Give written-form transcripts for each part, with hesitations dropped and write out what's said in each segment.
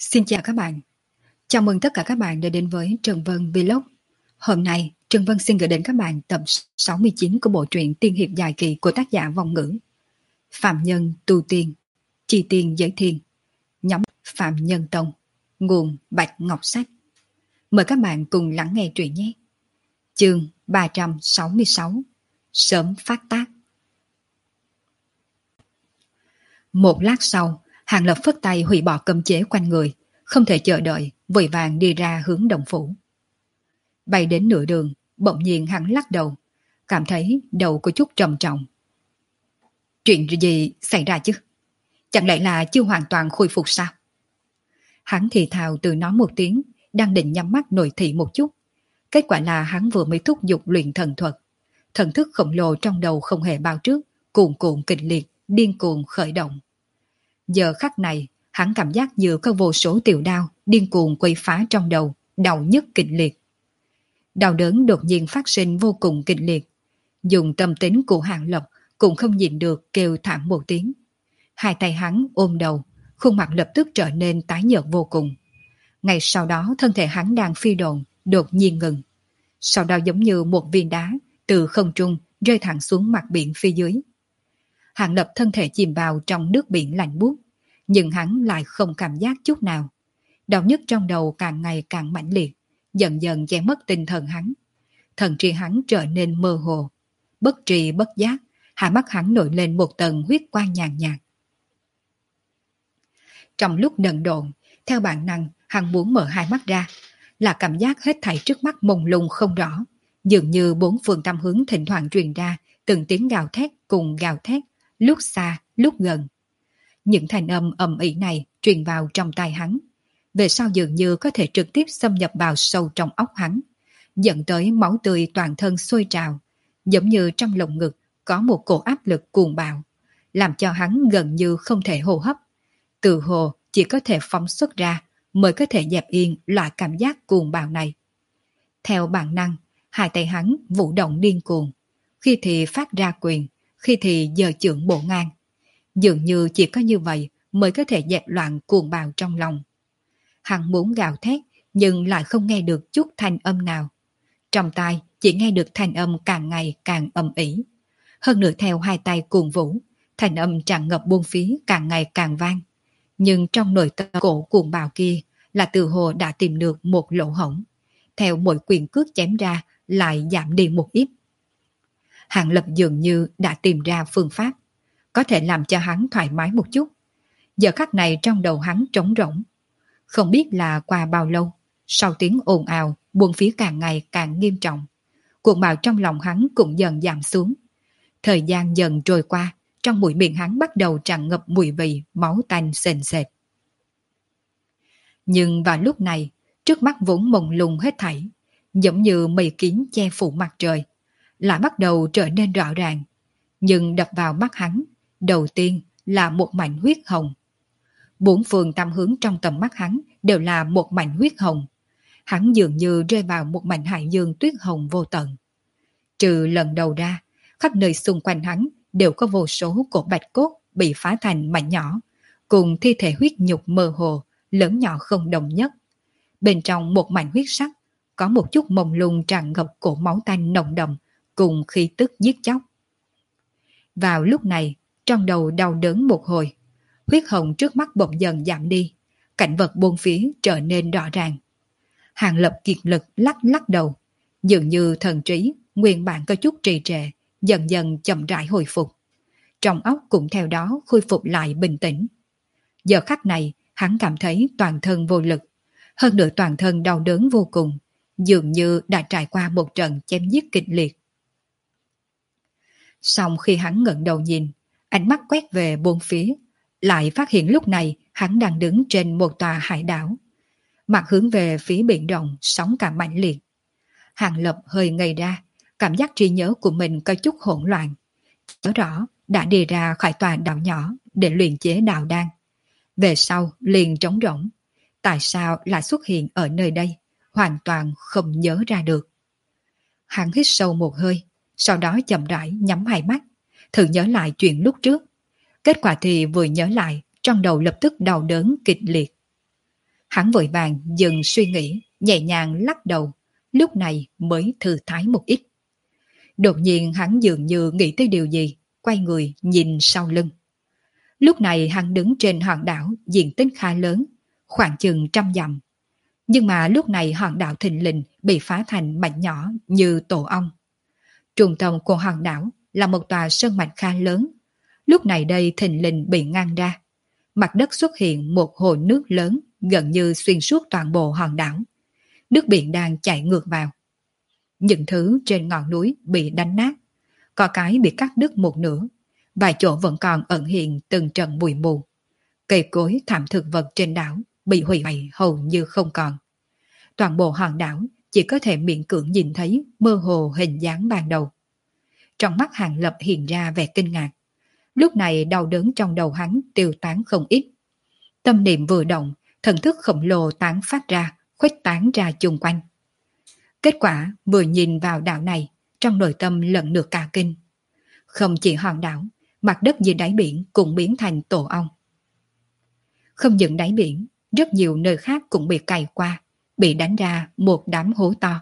Xin chào các bạn. Chào mừng tất cả các bạn đã đến với Trần Vân Vlog. Hôm nay, Trần Vân xin gửi đến các bạn tập 69 của bộ truyện tiên hiệp dài kỳ của tác giả Vong Ngữ. Phạm Nhân Tu Tiên, Chi Tiên Giới Thiên, nhóm Phạm Nhân Tông, nguồn Bạch Ngọc Sách. Mời các bạn cùng lắng nghe truyện nhé. Chương 366, Sớm phát tác. Một lát sau, Hàng Lập phất tay hủy bỏ cấm chế quanh người, không thể chờ đợi, vội vàng đi ra hướng Đồng Phủ. Bay đến nửa đường, bỗng nhiên hắn lắc đầu, cảm thấy đầu có chút trầm trọng. Chuyện gì xảy ra chứ? Chẳng lẽ là chưa hoàn toàn khôi phục sao? Hắn thì thào từ nói một tiếng, đang định nhắm mắt nội thị một chút. Kết quả là hắn vừa mới thúc giục luyện thần thuật. Thần thức khổng lồ trong đầu không hề bao trước, cuồn cuộn kịch liệt, điên cuồng khởi động. Giờ khắc này, hắn cảm giác như có vô số tiểu đao điên cuồng quay phá trong đầu, đau nhức kịch liệt. Đau đớn đột nhiên phát sinh vô cùng kịch liệt. Dùng tâm tính của Hàng Lập cũng không nhịn được kêu thảm một tiếng. Hai tay hắn ôm đầu, khuôn mặt lập tức trở nên tái nhợt vô cùng. Ngay sau đó thân thể hắn đang phi độn đột nhiên ngừng. Sau đó giống như một viên đá từ không trung rơi thẳng xuống mặt biển phía dưới. Hàng Lập thân thể chìm vào trong nước biển lạnh buốt, nhưng hắn lại không cảm giác chút nào. Đau nhức trong đầu càng ngày càng mãnh liệt, dần dần che mất tinh thần hắn. Thần trí hắn trở nên mơ hồ. Bất tri bất giác, hai mắt hắn nổi lên một tầng huyết quang nhàn nhạt. Trong lúc đần độn, theo bản năng, hắn muốn mở hai mắt ra, là cảm giác hết thảy trước mắt mông lung không rõ, dường như bốn phương tám hướng thỉnh thoảng truyền ra từng tiếng gào thét cùng gào thét, lúc xa, lúc gần. Những thanh âm ầm ĩ này truyền vào trong tai hắn, về sau dường như có thể trực tiếp xâm nhập vào sâu trong óc hắn, dẫn tới máu tươi toàn thân sôi trào, giống như trong lồng ngực có một cổ áp lực cuồng bạo, làm cho hắn gần như không thể hô hấp. Từ hồ chỉ có thể phóng xuất ra mới có thể dẹp yên loại cảm giác cuồng bạo này. Theo bản năng, hai tay hắn vũ động điên cuồng, khi thì phát ra quyền, khi thì giơ chưởng bổ ngang. Dường như chỉ có như vậy mới có thể dẹp loạn cuồng bạo trong lòng. Hắn muốn gào thét nhưng lại không nghe được chút thanh âm nào. Trong tai chỉ nghe được thanh âm càng ngày càng ầm ĩ. Hơn nữa theo hai tay cuồng vũ, thanh âm tràn ngập buôn phía càng ngày càng vang. Nhưng trong nội tâm cổ cuồng bạo kia là từ hồ đã tìm được một lỗ hổng. Theo mỗi quyền cước chém ra lại giảm đi một ít. Hàng Lập dường như đã tìm ra phương pháp có thể làm cho hắn thoải mái một chút. Giờ khắc này trong đầu hắn trống rỗng. Không biết là qua bao lâu, sau tiếng ồn ào, buôn phía càng ngày càng nghiêm trọng. Cuồng bạo trong lòng hắn cũng dần giảm xuống. Thời gian dần trôi qua, trong mũi miệng hắn bắt đầu tràn ngập mùi vị, máu tanh sền sệt. Nhưng vào lúc này, trước mắt vốn mông lung hết thảy, giống như mây kín che phủ mặt trời, lại bắt đầu trở nên rõ ràng. Nhưng đập vào mắt hắn, đầu tiên là một mảnh huyết hồng. Bốn phương tám hướng trong tầm mắt hắn đều là một mảnh huyết hồng. Hắn dường như rơi vào một mảnh hải dương tuyết hồng vô tận. Trừ lần đầu ra, khắp nơi xung quanh hắn đều có vô số cột bạch cốt bị phá thành mảnh nhỏ, cùng thi thể huyết nhục mơ hồ, lớn nhỏ không đồng nhất. Bên trong một mảnh huyết sắc, có một chút mông lung tràn ngập cổ máu tanh nồng đậm, cùng khí tức giết chóc. Vào lúc này, trong đầu đau đớn một hồi, huyết hồng trước mắt bỗng dần giảm đi, cảnh vật bốn phía trở nên rõ ràng. Hàng Lập kiệt lực lắc lắc đầu, dường như thần trí nguyên bản có chút trì trệ, dần dần chậm rãi hồi phục. Trong óc cũng theo đó khôi phục lại bình tĩnh. Giờ khắc này, hắn cảm thấy toàn thân vô lực, hơn nữa toàn thân đau đớn vô cùng, dường như đã trải qua một trận chém giết kịch liệt. Xong khi hắn ngẩng đầu nhìn, ánh mắt quét về bốn phía, lại phát hiện lúc này hắn đang đứng trên một tòa hải đảo. Mặt hướng về phía biển rộng, sóng cả mãnh liệt. Hàng Lập hơi ngây ra, cảm giác trí nhớ của mình có chút hỗn loạn. Nhớ rõ đã đi ra khỏi tòa đảo nhỏ để luyện chế đạo đan. Về sau liền trống rỗng. Tại sao lại xuất hiện ở nơi đây? Hoàn toàn không nhớ ra được. Hắn hít sâu một hơi, sau đó chậm rãi nhắm hai mắt, thử nhớ lại chuyện lúc trước. Kết quả thì vừa nhớ lại, trong đầu lập tức đau đớn kịch liệt. Hắn vội vàng dừng suy nghĩ, nhẹ nhàng lắc đầu, lúc này mới thư thái một ít. Đột nhiên hắn dường như nghĩ tới điều gì, quay người nhìn sau lưng. Lúc này hắn đứng trên hòn đảo diện tích khá lớn, khoảng chừng 100 dặm. Nhưng mà lúc này hòn đảo thình lình bị phá thành mảnh nhỏ như tổ ong. Trung tâm của hòn đảo là một tòa sơn mạch khá lớn. Lúc này đây thình lình bị ngăn ra. Mặt đất xuất hiện một hồ nước lớn gần như xuyên suốt toàn bộ hòn đảo. Nước biển đang chảy ngược vào. Những thứ trên ngọn núi bị đánh nát, có cái bị cắt đứt một nửa, vài chỗ vẫn còn ẩn hiện từng trận bụi mù. Cây cối thảm thực vật trên đảo bị hủy hoại hầu như không còn. Toàn bộ hòn đảo chỉ có thể miễn cưỡng nhìn thấy mơ hồ hình dáng ban đầu. Trong mắt Hàng Lập hiện ra vẻ kinh ngạc. Lúc này đau đớn trong đầu hắn tiêu tán không ít. Tâm niệm vừa động, thần thức khổng lồ tán phát ra, khuếch tán ra chung quanh. Kết quả vừa nhìn vào đảo này, trong nội tâm lần lượt cả kinh. Không chỉ hòn đảo, mặt đất dưới đáy biển cũng biến thành tổ ong. Không những đáy biển, rất nhiều nơi khác cũng bị cày qua, bị đánh ra một đám hố to.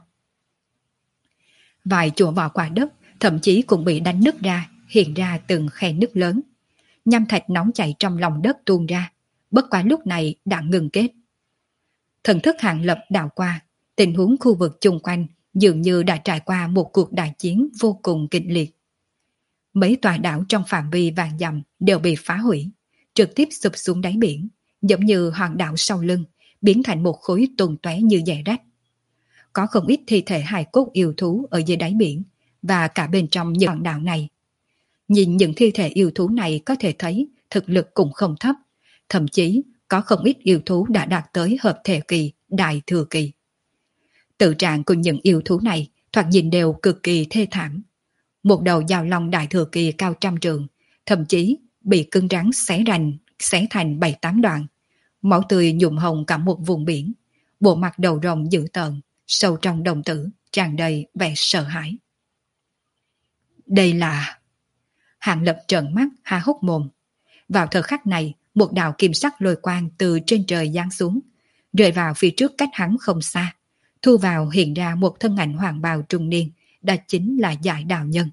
Vài chỗ vỏ quả đất thậm chí cũng bị đánh nứt ra, hiện ra từng khe nứt lớn. Nham thạch nóng chảy trong lòng đất tuôn ra, bất quá lúc này đã ngừng kết. Thần thức Hàng Lập đảo qua, tình huống khu vực chung quanh dường như đã trải qua một cuộc đại chiến vô cùng kịch liệt. Mấy tòa đảo trong phạm vi vạn dặm đều bị phá hủy, trực tiếp sụp xuống đáy biển, giống như hòn đảo sau lưng, biến thành một khối tung tóe như dẻ rách. Có không ít thi thể hài cốt yêu thú ở dưới đáy biển và cả bên trong những hòn đảo này. Nhìn những thi thể yêu thú này có thể thấy thực lực cũng không thấp, thậm chí có không ít yêu thú đã đạt tới hợp thể kỳ, đại thừa kỳ. Tự trạng của những yêu thú này thoạt nhìn đều cực kỳ thê thảm. Một đầu dao long đại thừa kỳ cao 100 trượng, thậm chí bị cứng rắn xé thành 7-8 đoạn. Máu tươi nhuộm hồng cả một vùng biển. Bộ mặt đầu rồng dữ tợn, sâu trong đồng tử, tràn đầy vẻ sợ hãi. Đây là... Hàng Lập trợn mắt, há hốc mồm. Vào thời khắc này, một đạo kim sắc lôi quang từ trên trời giáng xuống, rơi vào phía trước cách hắn không xa. Thu vào hiện ra một thân ảnh hoàng bào trung niên, đó chính là Giải Đạo Nhân.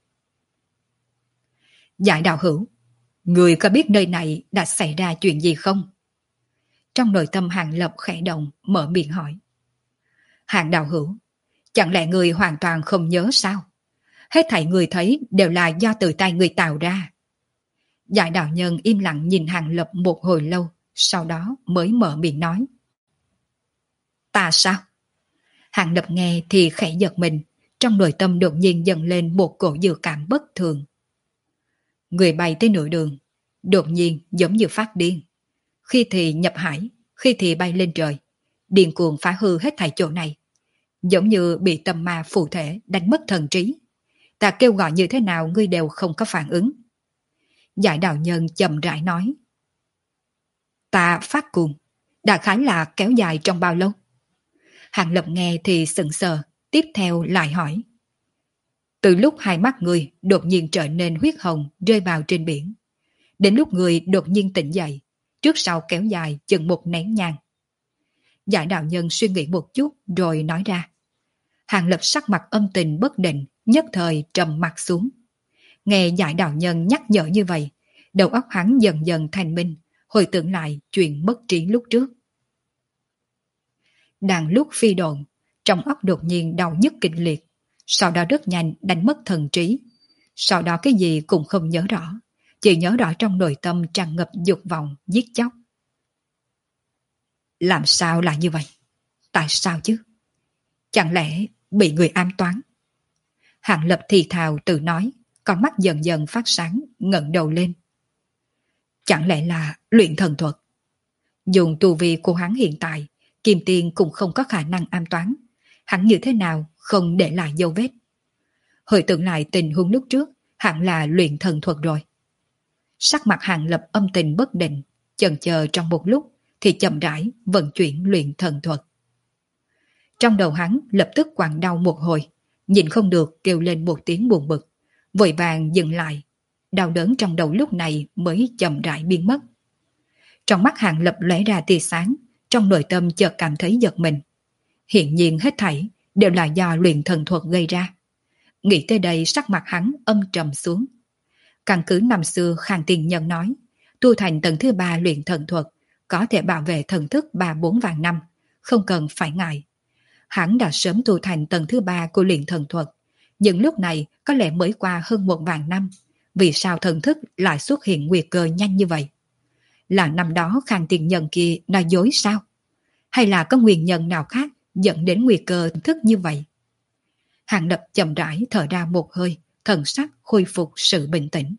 Giải Đạo Hữu, người có biết nơi này đã xảy ra chuyện gì không? Trong nội tâm Hàng Lập khẽ động, mở miệng hỏi. Hàng Đạo Hữu, chẳng lẽ người hoàn toàn không nhớ sao? Hết thảy người thấy đều là do từ tay người tạo ra. Giải Đạo Nhân im lặng nhìn Hàng Lập một hồi lâu, sau đó mới mở miệng nói. Ta sao? Hàng Lập nghe thì khẽ giật mình, trong nội tâm đột nhiên dâng lên một cổ dự cảm bất thường. Người bay tới nửa đường, đột nhiên giống như phát điên. Khi thì nhập hải, khi thì bay lên trời, điên cuồng phá hư hết thảy chỗ này. Giống như bị tâm ma phù thể đánh mất thần trí. Ta kêu gọi như thế nào ngươi đều không có phản ứng. Giải Đạo Nhân chậm rãi nói. Ta phát cuồng, đại khái là kéo dài trong bao lâu? Hàng Lập nghe thì sững sờ, tiếp theo lại hỏi. Từ lúc hai mắt người đột nhiên trở nên huyết hồng rơi vào trên biển, đến lúc người đột nhiên tỉnh dậy, trước sau kéo dài chừng một nén nhang. Giải Đạo Nhân suy nghĩ một chút rồi nói ra. Hàng Lập sắc mặt âm tình bất định, nhất thời trầm mặt xuống. Nghe Giải Đạo Nhân nhắc nhở như vậy, đầu óc hắn dần dần thanh minh, hồi tưởng lại chuyện mất trí lúc trước. Đang lúc phi độn, trong óc đột nhiên đau nhức kịch liệt, sau đó rất nhanh đánh mất thần trí. Sau đó cái gì cũng không nhớ rõ, chỉ nhớ rõ trong nội tâm tràn ngập dục vọng giết chóc. Làm sao lại như vậy? Tại sao chứ? Chẳng lẽ bị người ám toán? Hàng Lập thì thào tự nói, con mắt dần dần phát sáng, ngẩng đầu lên. Chẳng lẽ là luyện thần thuật? Dùng tu vi của hắn hiện tại, Kim Tiên cũng không có khả năng ám toán. Hắn như thế nào không để lại dấu vết? Hồi tưởng lại tình huống lúc trước, hẳn là luyện thần thuật rồi. Sắc mặt Hàng Lập âm tình bất định, chần chờ trong một lúc thì chậm rãi vận chuyển luyện thần thuật. Trong đầu hắn lập tức quặn đau một hồi, nhìn không được kêu lên một tiếng buồn bực, vội vàng dừng lại. Đau đớn trong đầu lúc này mới chậm rãi biến mất. Trong mắt Hàng Lập lóe ra tia sáng, trong nội tâm chợt cảm thấy giật mình. Hiện nhiên hết thảy đều là do luyện thần thuật gây ra. Nghĩ tới đây sắc mặt hắn âm trầm xuống. Căn cứ năm xưa Khang Tiên Nhân nói, tu thành tầng thứ 3 luyện thần thuật có thể bảo vệ thần thức 3-4 vạn năm, không cần phải ngại. Hắn đã sớm tu thành tầng thứ 3 của luyện thần thuật, nhưng lúc này có lẽ mới qua hơn 1 vạn năm. Vì sao thần thức lại xuất hiện nguy cơ nhanh như vậy? Là năm đó Khang Tiên Nhân kia nói dối sao? Hay là có nguyên nhân nào khác dẫn đến nguy cơ thần thức như vậy? Hàng Lập chậm rãi thở ra một hơi, thần sắc khôi phục sự bình tĩnh.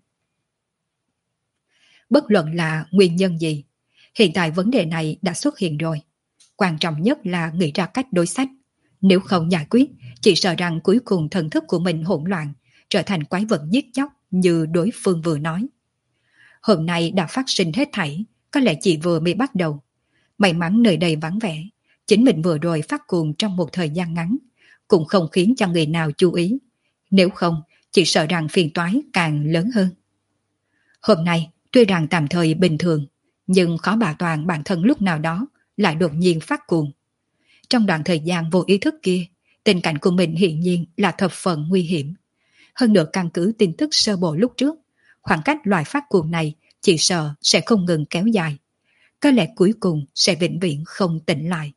Bất luận là nguyên nhân gì, hiện tại vấn đề này đã xuất hiện rồi. Quan trọng nhất là nghĩ ra cách đối sách. Nếu không giải quyết, chỉ sợ rằng cuối cùng thần thức của mình hỗn loạn, trở thành quái vật giết chóc như đối phương vừa nói. Hôm nay đã phát sinh hết thảy, có lẽ chỉ vừa mới bắt đầu. May mắn nơi đây vắng vẻ, chính mình vừa rồi phát cuồng trong một thời gian ngắn, cũng không khiến cho người nào chú ý. Nếu không, chỉ sợ rằng phiền toái càng lớn hơn. Hôm nay, tuy rằng tạm thời bình thường, nhưng khó bảo toàn bản thân lúc nào đó lại đột nhiên phát cuồng. Trong đoạn thời gian vô ý thức kia, tình cảnh của mình hiển nhiên là thập phần nguy hiểm. Hơn nữa căn cứ tin tức sơ bộ lúc trước, khoảng cách loại phát cuồng này chỉ sợ sẽ không ngừng kéo dài. Có lẽ cuối cùng sẽ vĩnh viễn không tỉnh lại.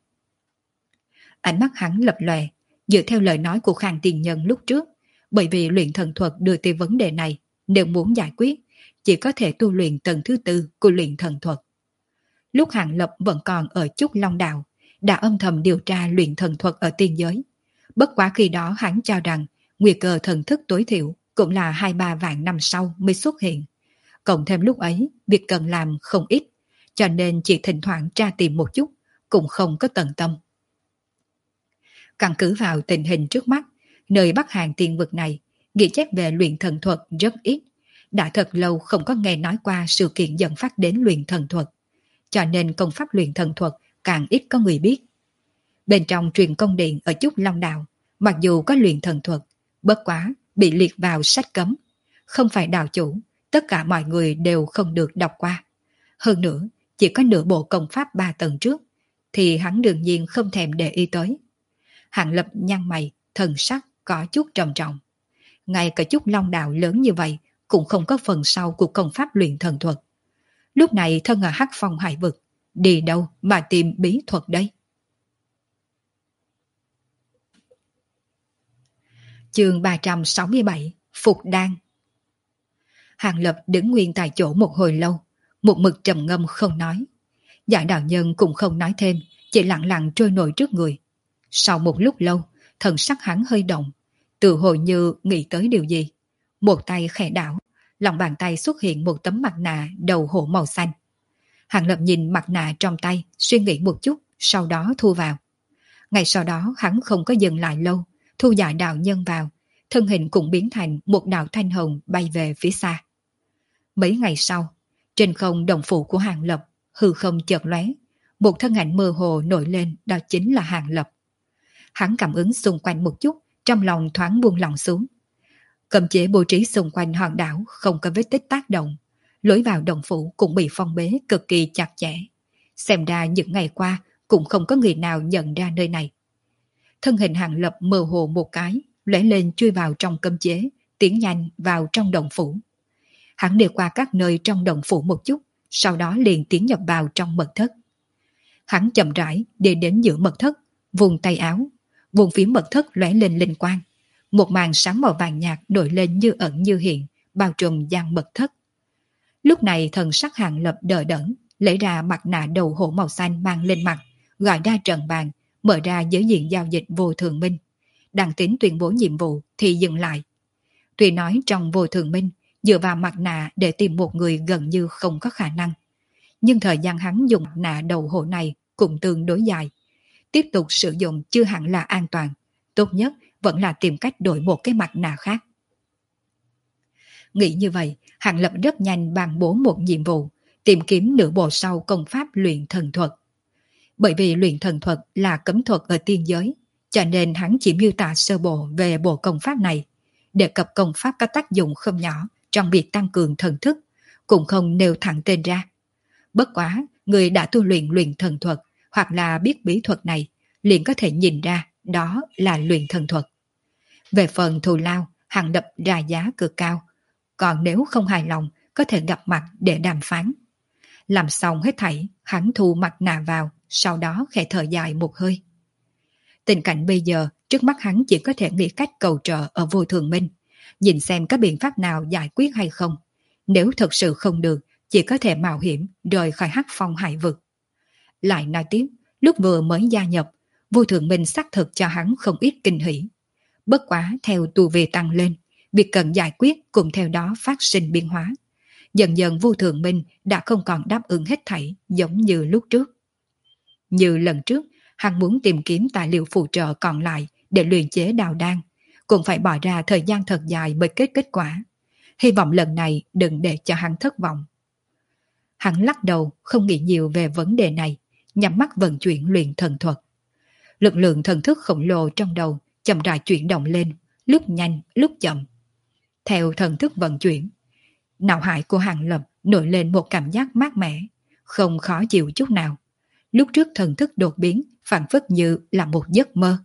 Ánh mắt hắn lập lòe, dựa theo lời nói của Khang Tiên Nhân lúc trước, bởi vì luyện thần thuật đưa tới vấn đề này, nếu muốn giải quyết, chỉ có thể tu luyện tầng thứ 4 của luyện thần thuật. Lúc Hàng Lập vẫn còn ở Trúc Long Đạo, đã âm thầm điều tra luyện thần thuật ở tiên giới. Bất quá khi đó hắn cho rằng nguy cơ thần thức tối thiểu cũng là 2-3 vạn năm sau mới xuất hiện. Cộng thêm lúc ấy, việc cần làm không ít, cho nên chỉ thỉnh thoảng tra tìm một chút, cũng không có tận tâm. Căn cứ vào tình hình trước mắt, nơi Bắc Hàn tiên vực này, ghi chép về luyện thần thuật rất ít. Đã thật lâu không có nghe nói qua sự kiện dẫn phát đến luyện thần thuật, cho nên công pháp luyện thần thuật càng ít có người biết. Bên trong truyền công điện ở Trúc Long Đạo, mặc dù có luyện thần thuật, bất quá bị liệt vào sách cấm. Không phải đạo chủ, tất cả mọi người đều không được đọc qua. Hơn nữa, chỉ có nửa bộ công pháp 3 tầng trước, thì hắn đương nhiên không thèm để ý tới. Hàng Lập nhăn mày, thần sắc có chút trầm trọng. Ngay cả Trúc Long Đạo lớn như vậy, cũng không có phần sau của công pháp luyện thần thuật. Lúc này thân ở Hắc Phong hải vực, đi đâu mà tìm bí thuật đây? Chương 367, Phục Đan. Hàng Lập đứng nguyên tại chỗ một hồi lâu, một mực trầm ngâm không nói. Giải đạo nhân cũng không nói thêm, chỉ lặng lặng trôi nổi trước người. Sau một lúc lâu, thần sắc hắn hơi động, tự hồi như nghĩ tới điều gì. Một tay khẽ đảo, lòng bàn tay xuất hiện một tấm mặt nạ đầu hổ màu xanh. Hàng Lập nhìn mặt nạ trong tay, suy nghĩ một chút, sau đó thu vào. Ngay sau đó hắn không có dừng lại lâu, thu giải đạo nhân vào, thân hình cũng biến thành một đạo thanh hồng bay về phía xa. Mấy ngày sau, trên không đồng phủ của Hàng Lập, hư không chợt lóe, một thân ảnh mơ hồ nổi lên, đó chính là Hàng Lập. Hắn cảm ứng xung quanh một chút, trong lòng thoáng buông lỏng xuống. Cấm chế bố trí xung quanh hòn đảo không có vết tích tác động, lối vào đồng phủ cũng bị phong bế cực kỳ chặt chẽ. Xem ra những ngày qua cũng không có người nào nhận ra nơi này. Thân hình Hàng Lập mơ hồ một cái, lóe lên chui vào trong cấm chế, tiến nhanh vào trong đồng phủ. Hắn đi qua các nơi trong đồng phủ một chút, sau đó liền tiến nhập vào trong mật thất. Hắn chậm rãi đi đến giữa mật thất, vùng tay áo, vùng phía mật thất lóe lên linh quang. Một màn sáng màu vàng nhạt nổi lên như ẩn như hiện, bao trùm gian mật thất. Lúc này thần sắc Hàng Lập đờ đẫn, lấy ra mặt nạ đầu hổ màu xanh mang lên mặt, gọi ra trận bàn, mở ra giới diện giao dịch vô thường minh. Đang tính tuyên bố nhiệm vụ thì dừng lại. Tuy nói trong vô thường minh, dựa vào mặt nạ để tìm một người gần như không có khả năng. Nhưng thời gian hắn dùng mặt nạ đầu hổ này cũng tương đối dài. Tiếp tục sử dụng chưa hẳn là an toàn. Tốt nhất vẫn là tìm cách đổi một cái mặt nạ khác. Nghĩ như vậy, Hàng Lập rất nhanh ban bố một nhiệm vụ, tìm kiếm nửa bộ sau công pháp luyện thần thuật. Bởi vì luyện thần thuật là cấm thuật ở tiên giới, cho nên hắn chỉ miêu tả sơ bộ về bộ công pháp này. Đề cập công pháp có tác dụng không nhỏ trong việc tăng cường thần thức, cũng không nêu thẳng tên ra. Bất quá, người đã tu luyện luyện thần thuật, hoặc là biết bí thuật này, liền có thể nhìn ra đó là luyện thần thuật. Về phần thù lao, Hàng Lập ra giá cực cao, còn nếu không hài lòng có thể gặp mặt để đàm phán. Làm xong hết thảy, hắn thu mặt nạ vào, sau đó khẽ thở dài một hơi. Tình cảnh bây giờ, trước mắt hắn chỉ có thể nghĩ cách cầu trợ ở Vô Thường Minh, nhìn xem có biện pháp nào giải quyết hay không. Nếu thật sự không được, chỉ có thể mạo hiểm rời khỏi Hắc Phong hải vực. Lại nói tiếp, lúc vừa mới gia nhập, Vô Thường Minh xác thực cho hắn không ít kinh hỉ. Bất quá theo tu vi tăng lên, việc cần giải quyết cùng theo đó phát sinh biến hóa. Dần dần Vô Thường Minh đã không còn đáp ứng hết thảy giống như lúc trước. Như lần trước, hắn muốn tìm kiếm tài liệu phụ trợ còn lại để luyện chế đào đan, cũng phải bỏ ra thời gian thật dài mới kết quả. Hy vọng lần này đừng để cho hắn thất vọng. Hắn lắc đầu không nghĩ nhiều về vấn đề này, nhắm mắt vận chuyển luyện thần thuật. Lực lượng thần thức khổng lồ trong đầu chậm rãi chuyển động lên, lúc nhanh lúc chậm. Theo thần thức vận chuyển, não hải của Hàng Lập nổi lên một cảm giác mát mẻ, không khó chịu chút nào. Lúc trước thần thức đột biến phản phất như là một giấc mơ.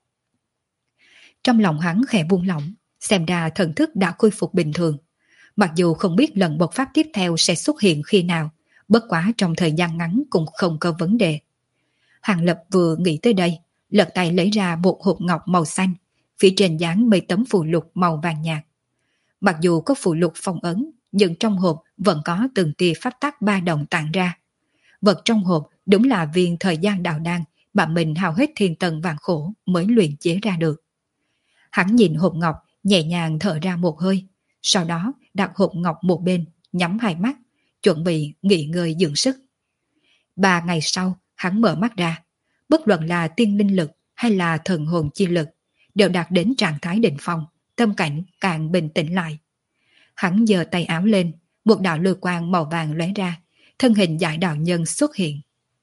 Trong lòng hắn khẽ buông lỏng, xem ra thần thức đã khôi phục bình thường. Mặc dù không biết lần bộc phát tiếp theo sẽ xuất hiện khi nào, bất quá trong thời gian ngắn cũng không có vấn đề. Hàng Lập vừa nghĩ tới đây, lật tay lấy ra một hộp ngọc màu xanh, phía trên dán mấy tấm phù lục màu vàng nhạt. Mặc dù có phù lục phong ấn, nhưng trong hộp vẫn có từng tia pháp tắc ba động tản ra. Vật trong hộp đúng là viên thời gian đạo đan mà mình hao hết thiên tần vạn khổ mới luyện chế ra được. Hắn nhìn hộp ngọc, nhẹ nhàng thở ra một hơi, sau đó đặt hộp ngọc một bên, nhắm hai mắt, chuẩn bị nghỉ ngơi dưỡng sức. 3 ngày sau, hắn mở mắt ra. Bất luận là tiên linh lực hay là thần hồn chi lực, đều đạt đến trạng thái đỉnh phong, tâm cảnh càng bình tĩnh lại. Hắn giơ tay áo lên, một đạo lôi quang màu vàng lóe ra, thân hình Giải đạo nhân xuất hiện.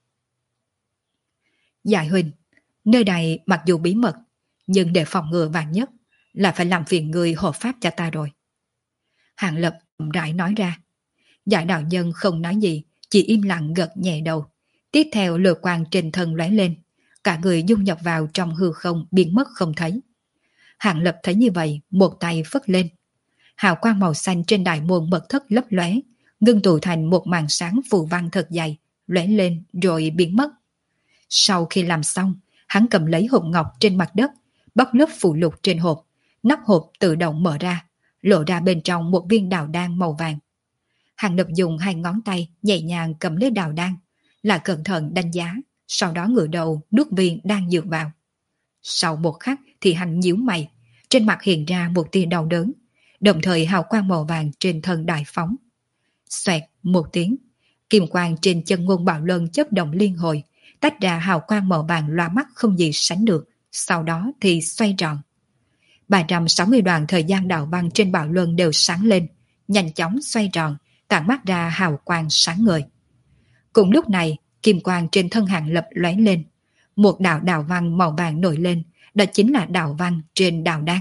Giải huynh, nơi này mặc dù bí mật, nhưng để phòng ngừa vạn nhất là phải làm phiền người hộ pháp cho ta rồi. Hàng Lập chậm rãi nói ra. Giải đạo nhân không nói gì, chỉ im lặng gật nhẹ đầu. Tiếp theo lôi quang trên thân lóe lên, cả người dung nhập vào trong hư không biến mất không thấy. Hàng Lập thấy như vậy, một tay phất lên. Hào quang màu xanh trên đại môn mật thất lấp lóe, ngưng tụ thành một màn sáng phù văn thật dày, lóe lên rồi biến mất. Sau khi làm xong, hắn cầm lấy hộp ngọc trên mặt đất, bóc lớp phụ lục trên hộp, nắp hộp tự động mở ra, lộ ra bên trong một viên đào đan màu vàng. Hàng Lập dùng 2 ngón tay nhẹ nhàng cầm lấy đào đan, là cẩn thận đánh giá, sau đó ngửa đầu nuốt viên đan dược vào. Sau một khắc thì hắn nhíu mày, trên mặt hiện ra một tia đau đớn, đồng thời hào quang màu vàng trên thân đại phóng. Xoẹt một tiếng, kim quang trên chân Ngôn Bảo Lân chớp động liên hồi, tách ra hào quang màu vàng loa mắt không gì sánh được, sau đó thì xoay tròn. 360 đoạn thời gian đạo văn trên Bảo Luân đều sáng lên, nhanh chóng xoay tròn, tản mát ra hào quang sáng ngời. Cùng lúc này, kim quang trên thân Hàng Lập lóe lên, một đạo đạo văn màu vàng nổi lên, đó chính là đạo văn trên đạo đan.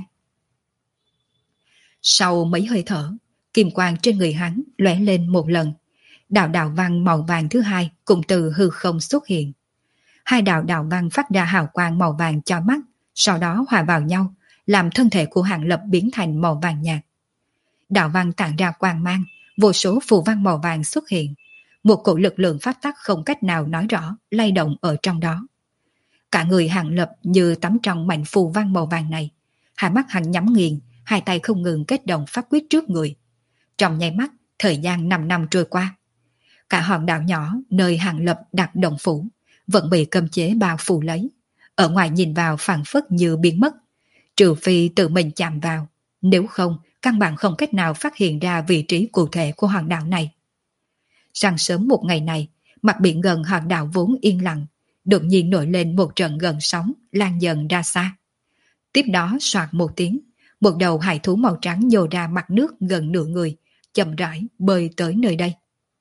Sau mấy hơi thở, kim quang trên người hắn lóe lên một lần, đạo văn màu vàng thứ hai cũng từ hư không xuất hiện. 2 đạo văn phát ra hào quang màu vàng chói mắt, sau đó hòa vào nhau, làm thân thể của Hàng Lập biến thành màu vàng nhạt. Đạo văn tản ra quang mang, vô số phù văn màu vàng xuất hiện, một cổ lực lượng phát tắc không cách nào nói rõ, lay động ở trong đó. Cả người Hàng Lập như tắm trong mảnh phù văn màu vàng này, hai mắt hắn nhắm nghiền, 2 tay không ngừng kết động pháp quyết trước người. Trong nháy mắt, thời gian 5 năm trôi qua. Cả hòn đảo nhỏ nơi Hàng Lập đặt động phủ vẫn bị cấm chế bao phủ lấy, ở ngoài nhìn vào phảng phất như biến mất, trừ phi tự mình chạm vào, nếu không căn bản không cách nào phát hiện ra vị trí cụ thể của hòn đảo này. Sáng sớm một ngày này, mặt biển gần hòn đảo vốn yên lặng, đột nhiên nổi lên một trận gợn sóng lan dần ra xa. Tiếp đó soạt một tiếng, một đầu hải thú màu trắng nhô ra mặt nước gần nửa người, chậm rãi bơi tới nơi đây.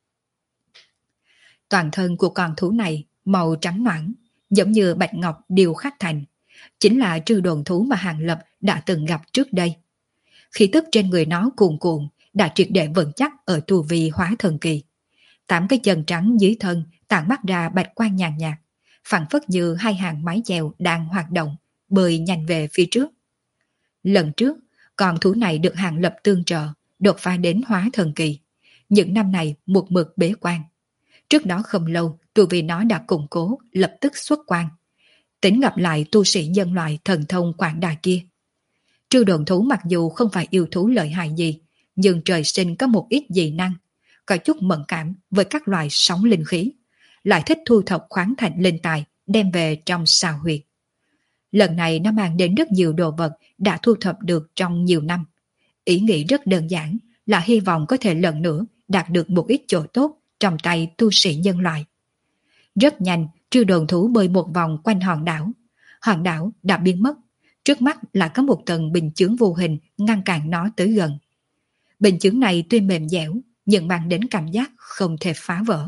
Toàn thân của con thú này màu trắng noãn, giống như bạch ngọc điêu khắc thành, chính là trư đồn thú mà Hàng Lập đã từng gặp trước đây. Khí tức trên người nó cuồn cuộn, đã triệt để vững chắc ở tu vi hóa thần kỳ. 8 cái chân trắng dưới thân tản mắt ra bạch quang nhàn nhạt, phảng phất như hai hàng mái chèo đang hoạt động, bơi nhanh về phía trước. Lần trước, con thú này được Hàng Lập tương trợ, đột phá đến hóa thần kỳ. Những năm này một mực bế quan. Trước đó không lâu, tu vi nó đã củng cố, lập tức xuất quan. Tính gặp lại tu sĩ nhân loại thần thông quảng đại kia. Trư độn thú mặc dù không phải yêu thú lợi hại gì, nhưng trời sinh có một ít dị năng, có chút mẫn cảm với các loài sóng linh khí, lại thích thu thập khoáng thạch linh tài đem về trong sao huyệt. Lần này nó mang đến rất nhiều đồ vật đã thu thập được trong nhiều năm. Ý nghĩ rất đơn giản là hy vọng có thể lần nữa đạt được một ít chỗ tốt trong tay tu sĩ nhân loại. Rất nhanh, trư đồn thú bơi một vòng quanh hòn đảo. Hòn đảo đã biến mất. Trước mắt lại có một tầng bình chướng vô hình ngăn cản nó tới gần. Bình chướng này tuy mềm dẻo, nhưng mang đến cảm giác không thể phá vỡ.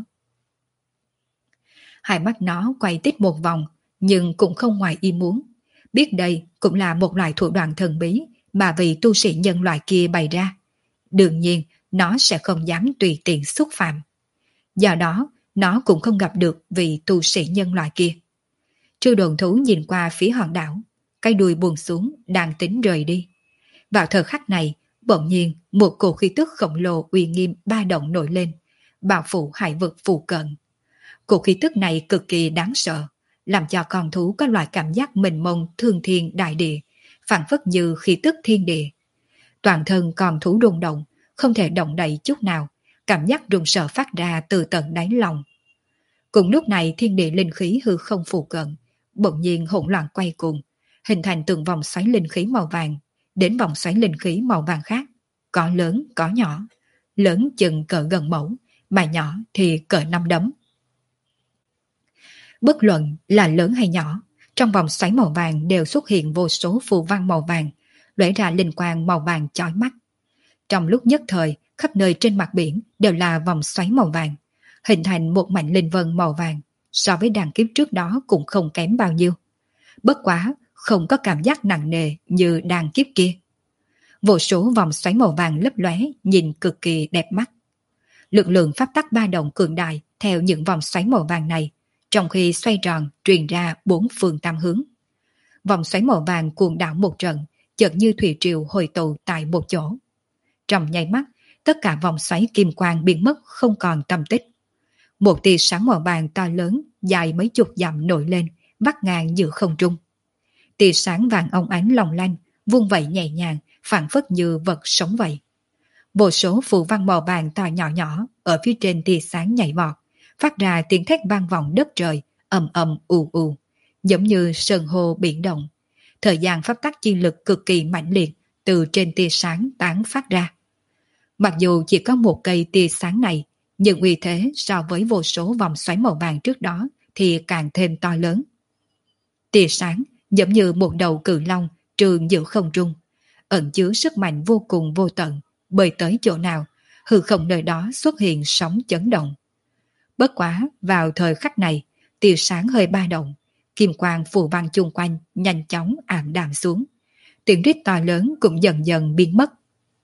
Hai mắt nó quay tít một vòng, nhưng cũng không ngoài ý muốn. Biết đây cũng là một loại thủ đoạn thần bí mà vị tu sĩ nhân loại kia bày ra. Đương nhiên, nó sẽ không dám tùy tiện xúc phạm. Do đó, nó cũng không gặp được vị tu sĩ nhân loại kia. Trư đồn thú nhìn qua phía hòn đảo, cái đuôi buông xuống đang tính rời đi. Vào thời khắc này, bỗng nhiên một cổ khí tức khổng lồ uy nghiêm ba động nổi lên, bao phủ hải vực phụ cận. Cổ khí tức này cực kỳ đáng sợ, làm cho con thú có loại cảm giác mênh mông thương thiên đại địa, phảng phất như khí tức thiên địa. Toàn thân con thú rung động, không thể động đậy chút nào, cảm giác run sợ phát ra từ tận đáy lòng. Cùng lúc này thiên địa linh khí hư không phụ cận, bỗng nhiên hỗn loạn quay cuồng, hình thành từng vòng xoáy linh khí màu vàng, đến vòng xoáy linh khí màu vàng khác, có lớn có nhỏ, lớn chừng cỡ gần mẫu, mà nhỏ thì cỡ năm đấm. Bất luận là lớn hay nhỏ, trong vòng xoáy màu vàng đều xuất hiện vô số phù văn màu vàng, lóe ra linh quang màu vàng chói mắt. Trong lúc nhất thời, khắp nơi trên mặt biển đều là vòng xoáy màu vàng, hình thành một mảnh linh vân màu vàng, so với đàn kiếp trước đó cũng không kém bao nhiêu. Bất quá, không có cảm giác nặng nề như đàn kiếp kia. Vô số vòng xoáy màu vàng lấp lóe, nhìn cực kỳ đẹp mắt. Lực lượng pháp tắc ba động cường đại theo những vòng xoáy màu vàng này, trong khi xoay tròn truyền ra bốn phương tam hướng. Vòng xoáy màu vàng cuồng đảo một trận, chợt như thủy triều hồi tụ tại một chỗ. Trong nháy mắt, tất cả vòng xoáy kim quang biến mất không còn tăm tích. Một tia sáng màu vàng to lớn, dài mấy chục dặm nổi lên, vắt ngang giữa không trung. Tia sáng vàng óng ánh long lanh, vung vẩy nhẹ nhàng, phảng phất như vật sống vậy. Vô số phù văn màu vàng to nhỏ nhỏ ở phía trên tia sáng nhảy vọt, phát ra tiếng thét vang vọng đất trời, ầm ầm ù ù, giống như sơn hô biển động. Thời gian pháp tắc chi lực cực kỳ mãnh liệt từ trên tia sáng tán phát ra. Mặc dù chỉ có một cây tia sáng này, nhưng uy thế so với vô số vòng xoáy màu vàng trước đó thì càng thêm to lớn. Tia sáng giống như một đầu cự long trường giữa không trung, ẩn chứa sức mạnh vô cùng vô tận, bơi tới chỗ nào, hư không nơi đó xuất hiện sóng chấn động. Bất quá, vào thời khắc này, tia sáng hơi ba động, kim quang phù văn chung quanh nhanh chóng ảm đạm xuống. Tiếng rít to lớn cũng dần dần biến mất.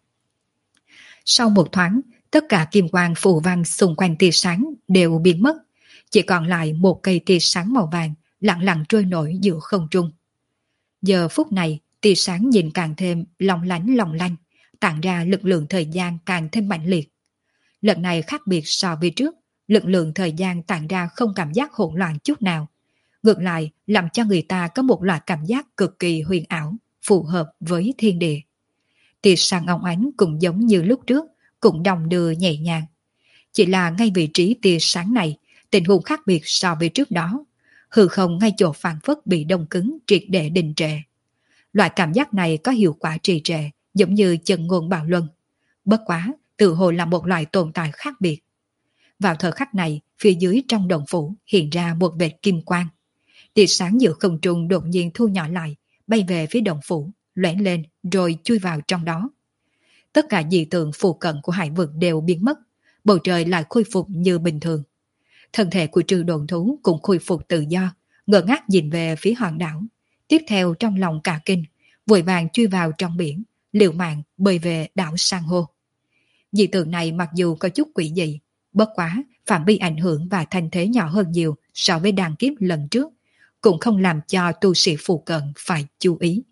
Sau một thoáng, tất cả kim quang phù văn xung quanh tia sáng đều biến mất, chỉ còn lại một cây tia sáng màu vàng lặng lặng trôi nổi giữa không trung. Giờ phút này, tia sáng nhìn càng thêm long lanh, tản ra lực lượng thời gian càng thêm mạnh liệt. Lần này khác biệt so với trước, lực lượng thời gian tản ra không cảm giác hỗn loạn chút nào. Ngược lại, làm cho người ta có một loại cảm giác cực kỳ huyền ảo, phù hợp với thiên địa. Tia sáng óng ánh cũng giống như lúc trước, cũng đồng đưa nhẹ nhàng. Chỉ là ngay vị trí tia sáng này, tình huống khác biệt so với trước đó. Hư không ngay chỗ phản phất bị đông cứng triệt để đình trệ. Loại cảm giác này có hiệu quả trì trệ, giống như chân ngôn bạo luân. Bất quá, tự hồ là một loại tồn tại khác biệt. Vào thời khắc này, phía dưới trong động phủ hiện ra một vệt kim quang. Tia sáng giữa không trung đột nhiên thu nhỏ lại, bay về phía động phủ, lóe lên rồi chui vào trong đó. Tất cả dị tượng phụ cận của hải vực đều biến mất, bầu trời lại khôi phục như bình thường. Thân thể của trừ đồn thú cũng khôi phục tự do, ngơ ngác nhìn về phía hòn đảo. Tiếp theo trong lòng cả kinh, vội vàng chui vào trong biển, liều mạng bơi về đảo san hô. Dị tượng này mặc dù có chút quỷ dị, bất quá phạm vi ảnh hưởng và thành thế nhỏ hơn nhiều so với đàn kiếp lần trước, cũng không làm cho tu sĩ phù cận phải chú ý.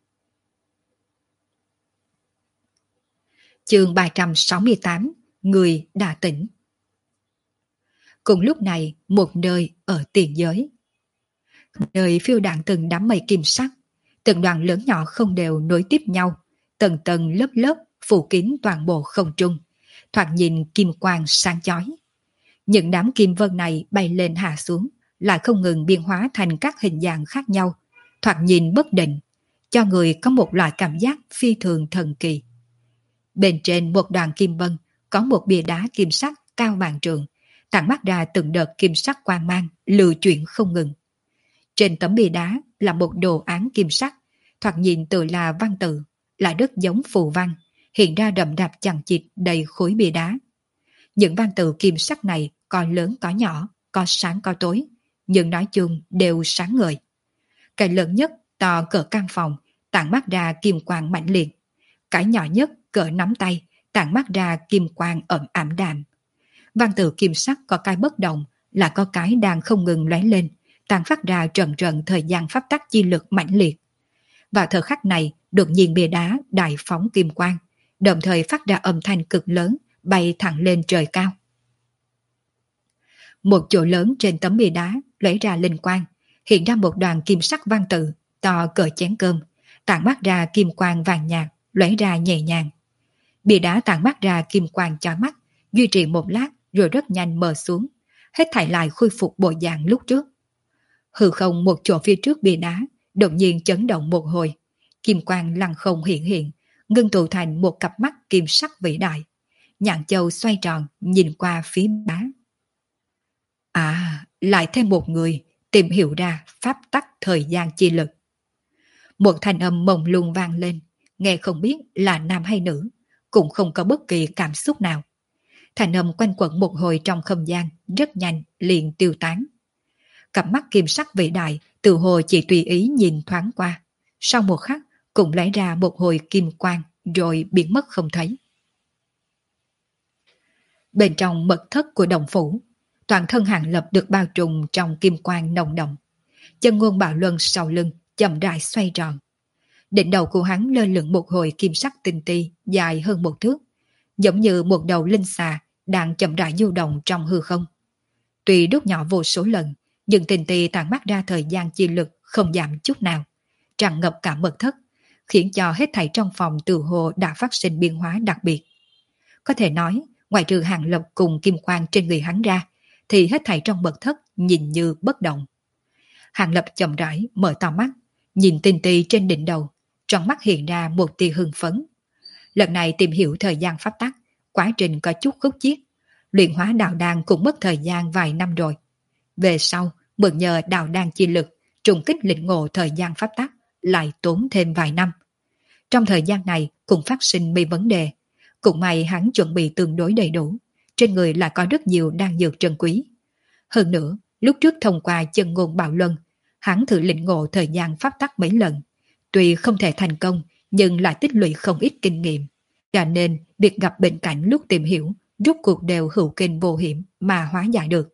Chương 368, người đã tỉnh. Cùng lúc này, một nơi ở tiền giới. Nơi phiêu đạn từng đám mây kim sắc, từng đoàn lớn nhỏ không đều nối tiếp nhau, tầng tầng lớp lớp phủ kín toàn bộ không trung, thoạt nhìn kim quang sáng chói. Những đám kim vân này bay lên hạ xuống, lại không ngừng biến hóa thành các hình dạng khác nhau, thoạt nhìn bất định, cho người có một loại cảm giác phi thường thần kỳ. Bên trên một đoàn kim vân có một bia đá kim sắc cao vạn trượng, tản mắt ra từng đợt kim sắc quang mang, lưu chuyển không ngừng. Trên tấm bia đá là một đồ án kim sắc, thoạt nhìn tự là văn tự, lại rất giống phù văn, hiện ra đậm đạp chằng chịt đầy khối bia đá. Những văn tự kim sắc này có lớn có nhỏ, có sáng có tối, nhưng nói chung đều sáng ngời. Cái lớn nhất to cỡ căn phòng, tản mắt ra kim quang mạnh liệt. Cái nhỏ nhất cỡ nắm tay, tản mắt ra kim quang ẩn ảm đạm. Văn tự kim sắc có cái bất động, là có cái đang không ngừng lóe lên, tàn phát ra trận trận thời gian pháp tắc chi lực mãnh liệt. Vào thời khắc này, đột nhiên bia đá đại phóng kim quang, đồng thời phát ra âm thanh cực lớn, bay thẳng lên trời cao. Một chỗ lớn trên tấm bia đá lóe ra linh quang, hiện ra một đoàn kim sắc văn tự to cỡ chén cơm, tản mắt ra kim quang vàng nhạt, lóe ra nhẹ nhàng. Bia đá tản mắt ra kim quang chói mắt, duy trì một lát rồi rất nhanh mờ xuống, hết thảy lại khôi phục bộ dạng lúc trước. Hư không một chỗ phía trước bia đá đột nhiên chấn động một hồi, kim quang lăng không hiện hiện, ngưng tụ thành một cặp mắt kim sắc vĩ đại. Nhạn châu xoay tròn nhìn qua phía đá. À, lại thêm một người tìm hiểu ra pháp tắc thời gian chi lực. Một thanh âm mông lung vang lên, nghe không biết là nam hay nữ, cũng không có bất kỳ cảm xúc nào. Thanh âm quanh quẩn một hồi trong không gian, rất nhanh liền tiêu tán. Cặp mắt kim sắc vĩ đại tự hồ chỉ tùy ý nhìn thoáng qua, sau một khắc cũng lấy ra một hồi kim quang rồi biến mất không thấy. Bên trong mật thất của đồng phủ, toàn thân Hàng Lập được bao trùm trong kim quang nồng đậm. Chân ngôn bạo luân sau lưng chậm rãi xoay tròn. Đỉnh đầu của hắn lơ lửng một hồi kim sắc tinh ti dài hơn một thước, giống như một đầu linh xà đang chậm rãi du động trong hư không. Tuy đốt nhỏ vô số lần, nhưng tinh ti tản mắt ra thời gian chi lực không giảm chút nào, tràn ngập cả mật thất, khiến cho hết thảy trong phòng tự hồ đã phát sinh biến hóa đặc biệt. Có thể nói, ngoài trừ Hàng Lập cùng kim quang trên người hắn ra, thì hết thảy trong mật thất nhìn như bất động. Hàng Lập chậm rãi mở to mắt, nhìn tinh ti trên đỉnh đầu, trong mắt hiện ra một tia hưng phấn. Lần này tìm hiểu thời gian pháp tắc, quá trình có chút khúc chiết, luyện hóa đạo đan cũng mất thời gian vài năm rồi. Về sau, mượn nhờ đạo đan chi lực, trùng kích lĩnh ngộ thời gian pháp tắc, lại tốn thêm vài năm. Trong thời gian này cũng phát sinh mấy vấn đề. Cũng may hắn chuẩn bị tương đối đầy đủ, trên người lại có rất nhiều đan dược trân quý. Hơn nữa, lúc trước thông qua chân ngôn bạo luân, hắn thử lĩnh ngộ thời gian pháp tắc mấy lần. Tuy không thể thành công, nhưng lại tích lũy không ít kinh nghiệm. Cho nên, việc gặp bệnh cảnh lúc tìm hiểu, rốt cuộc đều hữu kinh vô hiểm mà hóa giải được.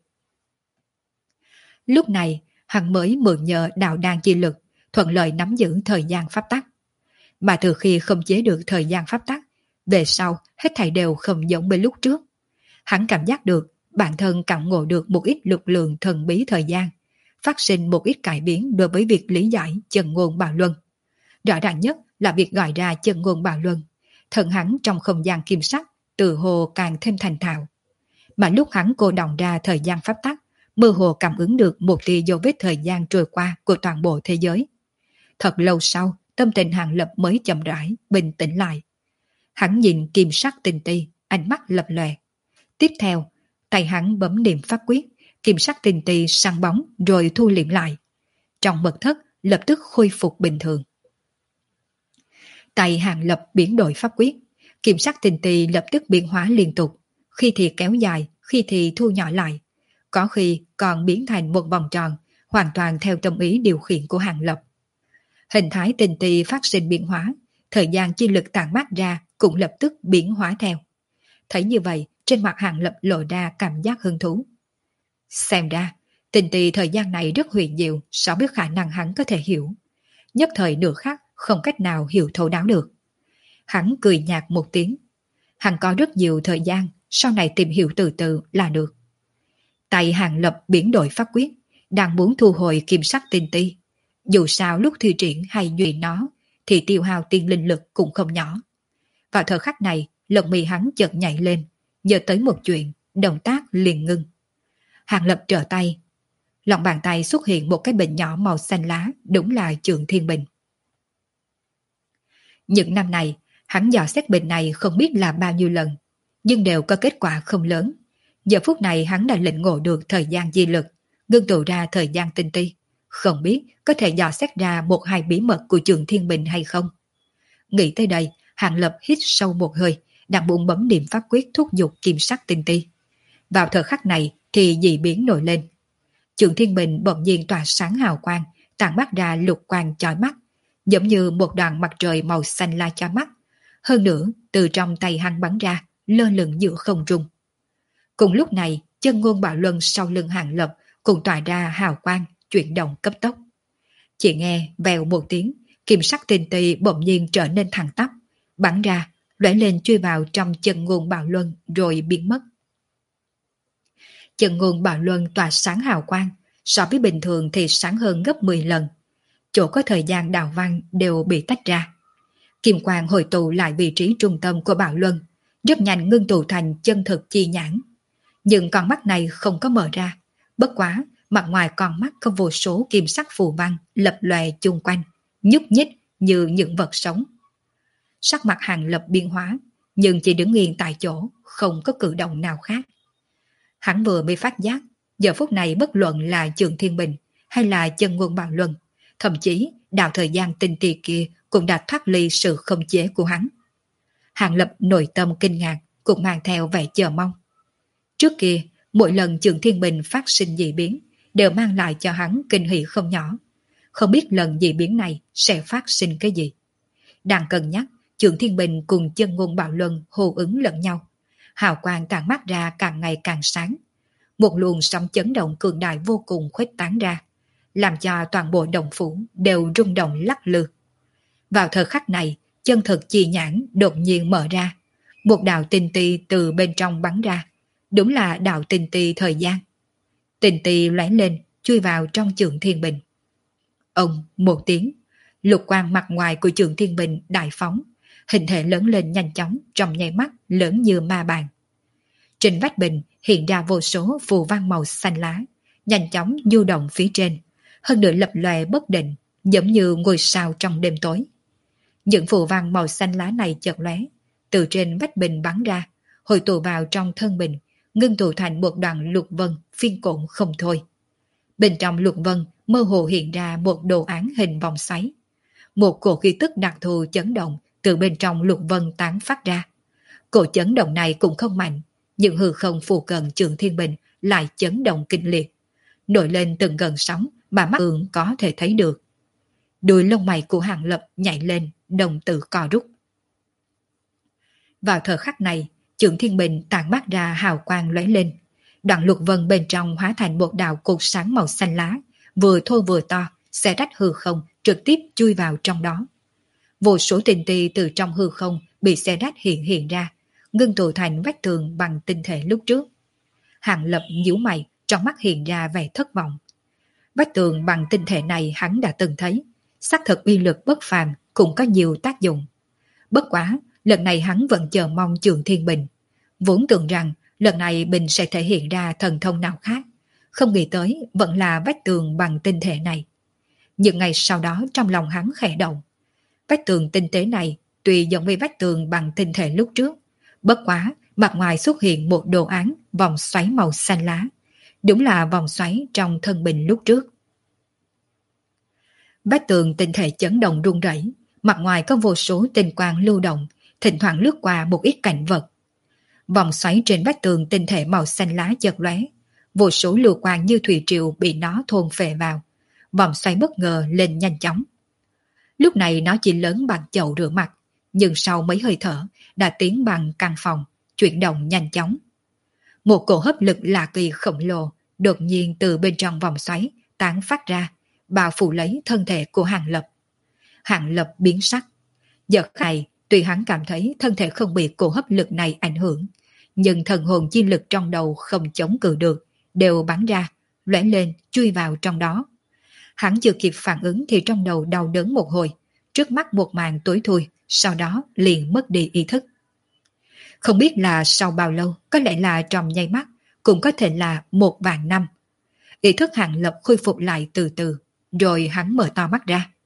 Lúc này, hắn mới mượn nhờ đạo đan chi lực, thuận lợi nắm giữ thời gian pháp tắc. Mà từ khi không chế được thời gian pháp tắc, về sau hết thảy đều không giống bên lúc trước. Hắn cảm giác được bản thân cảm ngộ được một ít lực lượng thần bí thời gian, phát sinh một ít cải biến đối với việc lý giải chân ngôn bạo luân. Rõ ràng nhất là việc gọi ra chân ngôn bạo luân, thần hắn trong không gian kim sắc từ hồ càng thêm thành thạo. Mà lúc hắn cô đọng ra thời gian pháp tắc, mơ hồ cảm ứng được một tia dấu vết thời gian trôi qua của toàn bộ thế giới. Thật lâu sau, tâm tình Hàng Lập mới chậm rãi, bình tĩnh lại. Hắn nhìn kim sắc tinh ti, ánh mắt lập lòe. Tiếp theo, tay hắn bấm niệm pháp quyết, kim sắc tinh ti sang bóng rồi thu liệm lại. Trong mật thất lập tức khôi phục bình thường. Tay Hàng Lập biến đổi pháp quyết, kim sắc tinh ti lập tức biến hóa liên tục, khi thì kéo dài, khi thì thu nhỏ lại, có khi còn biến thành một vòng tròn, hoàn toàn theo tâm ý điều khiển của Hàng Lập. Hình thái tinh ti phát sinh biến hóa, thời gian chi lực tản mát ra cũng lập tức biến hóa theo. Thấy như vậy, trên mặt Hàng Lập lộ ra cảm giác hứng thú. Xem ra, Tình tì thời gian này rất huyền diệu so với khả năng hắn có thể hiểu. Nhất thời nửa khắc không cách nào hiểu thấu đáo được. Hắn cười nhạt một tiếng. Hắn có rất nhiều thời gian, sau này tìm hiểu từ từ là được. Tay Hàng Lập biến đổi pháp quyết, đang muốn thu hồi kim sắc tinh ti. Dù sao lúc thi triển hay duy nó, thì tiêu hao tiên linh lực cũng không nhỏ. Vào thời khắc này, lông mi hắn chợt nhảy lên, nhớ tới một chuyện, động tác liền ngưng. Hàng Lập trở tay, lòng bàn tay xuất hiện một cái bình nhỏ màu xanh lá, đúng là Trường Thiên Bình. Những năm này, hắn dò xét bình này không biết là bao nhiêu lần, nhưng đều có kết quả không lớn. Giờ phút này hắn đã lĩnh ngộ được thời gian di lực, ngưng tụ ra thời gian tinh ti. Không biết có thể dò xét ra một hai bí mật của Trường Thiên Bình hay không. Nghĩ tới đây, Hàng Lập hít sâu một hơi, đang bụng bấm niệm pháp quyết thúc giục kim sắc tinh ti. Vào thời khắc này thì dị biến nổi lên. Trường Thiên Bình bỗng nhiên tỏa sáng hào quang, tản mắt ra lục quang chói mắt, giống như một đoàn mặt trời màu xanh la chói mắt. Hơn nữa, từ trong tay hắn bắn ra, lơ lửng giữa không trung. Cùng lúc này, chân ngôn bạo luân sau lưng Hàng Lập cùng tỏa ra hào quang, chuyển động cấp tốc. Chỉ nghe vèo một tiếng, kim sắc tinh tì bỗng nhiên trở nên thẳng tắp, bắn ra, lóe lên chui vào trong chân ngôn bạo luân rồi biến mất. Chân ngôn bạo luân tỏa sáng hào quang, so với bình thường thì sáng hơn gấp 10 lần. Chỗ có thời gian đào văn đều bị tách ra. Kim quang hồi tụ lại vị trí trung tâm của bạo luân, rất nhanh ngưng tụ thành chân thực chi nhãn. Nhưng con mắt này không có mở ra, bất quá mặt ngoài con mắt có vô số kim sắc phù văn lập lòe chung quanh, nhúc nhích như những vật sống. Sắc mặt Hàng Lập biến hóa, nhưng chỉ đứng yên tại chỗ, không có cử động nào khác. Hắn vừa mới phát giác, giờ phút này bất luận là Trường Thiên Bình hay là chân ngôn bạo luân, thậm chí đạo thời gian tinh tì kia cũng đã thoát ly sự khống chế của hắn. Hàng Lập nội tâm kinh ngạc, cũng mang theo vẻ chờ mong. Trước kia, mỗi lần Trường Thiên Bình phát sinh dị biến, đều mang lại cho hắn kinh hỉ không nhỏ. Không biết lần dị biến này sẽ phát sinh cái gì. Đang cân nhắc, Trường Thiên Bình cùng chân ngôn bạo luân hô ứng lẫn nhau. Hào quang tản mắt ra càng ngày càng sáng. Một luồng sóng chấn động cường đại vô cùng khuếch tán ra, làm cho toàn bộ động phủ đều rung động lắc lư. Vào thời khắc này, chân thực chi nhãn đột nhiên mở ra. Một đạo tinh ti từ bên trong bắn ra. Đúng là đạo tinh ti thời gian. Tinh ti lóe lên, chui vào trong Trường Thiên Bình. Ông một tiếng, lục quang mặt ngoài của Trường Thiên Bình đại phóng, hình thể lớn lên nhanh chóng trong nháy mắt lớn như ma bàn. Trên vách bình hiện ra vô số phù văn màu xanh lá, nhanh chóng du động phía trên, hơn nữa lập lòe bất định, giống như ngôi sao trong đêm tối. Những phù văn màu xanh lá này chợt lóe, từ trên vách bình bắn ra, hội tụ vào trong thân bình, ngưng tụ thành một đoàn lục vân phiên cộn không thôi. Bên trong lục vân mơ hồ hiện ra một đồ án hình vòng xoáy. Một cổ khí tức đặc thù chấn động từ bên trong lục vân tán phát ra. Cổ chấn động này cũng không mạnh, nhưng hư không phù cận Trường Thiên Bình lại chấn động kinh liệt, nổi lên từng gần sóng mà mắt thường có thể thấy được. Đuôi lông mày của Hàng Lập nhảy lên, đồng tử co rút. Vào thời khắc này, Trường Thiên Bình tản mắt ra hào quang lóe lên, đoạn lục vân bên trong hóa thành một đạo cột sáng màu xanh lá, vừa thô vừa to, xé rách hư không, trực tiếp chui vào trong đó. Vô số tinh ti từ trong hư không bị xé rách hiện ra, ngưng tụ thành vách tường bằng tinh thể lúc trước. Hàng Lập nhíu mày, trong mắt hiện ra vẻ thất vọng. Vách tường bằng tinh thể này hắn đã từng thấy, xác thực uy lực bất phàm, cũng có nhiều tác dụng. Bất quá, lần này hắn vẫn chờ mong Trường Thiên Bình. Vốn tưởng rằng lần này Bình sẽ thể hiện ra thần thông nào khác, không nghĩ tới vẫn là vách tường bằng tinh thể này. Những ngày sau đó trong lòng hắn khẽ động. Vách tường tinh tế này tuy giống với vách tường bằng tinh thể lúc trước, bất quá mặt ngoài xuất hiện một đồ án vòng xoáy màu xanh lá, đúng là vòng xoáy trong thân Bình lúc trước. Vách tường tinh thể chấn động rung rẩy, mặt ngoài có vô số tinh quang lưu động, thỉnh thoảng lướt qua một ít cảnh vật. Vòng xoáy trên vách tường tinh thể màu xanh lá chợt lóe, vô số lưu quang như thủy triều bị nó thôn phệ vào. Vòng xoáy bất ngờ lên nhanh chóng. Lúc này nó chỉ lớn bằng chậu rửa mặt, nhưng sau mấy hơi thở đã tiến bằng căn phòng, chuyển động nhanh chóng. Một cổ hấp lực lạ kỳ khổng lồ đột nhiên từ bên trong vòng xoáy tán phát ra, bao phủ lấy thân thể của Hàng Lập. Hàng Lập biến sắc. Giờ này, tuy hắn cảm thấy thân thể không bị cổ hấp lực này ảnh hưởng, nhưng thần hồn chi lực trong đầu không chống cự được, đều bắn ra, lóe lên chui vào trong đó. Hắn chưa kịp phản ứng thì trong đầu đau đớn một hồi, trước mắt một màn tối thui, sau đó liền mất đi ý thức. Không biết là sau bao lâu, có lẽ là trong nháy mắt, cũng có thể là 1.000 năm. Ý thức Hàng Lập khôi phục lại từ từ, rồi hắn mở to mắt ra.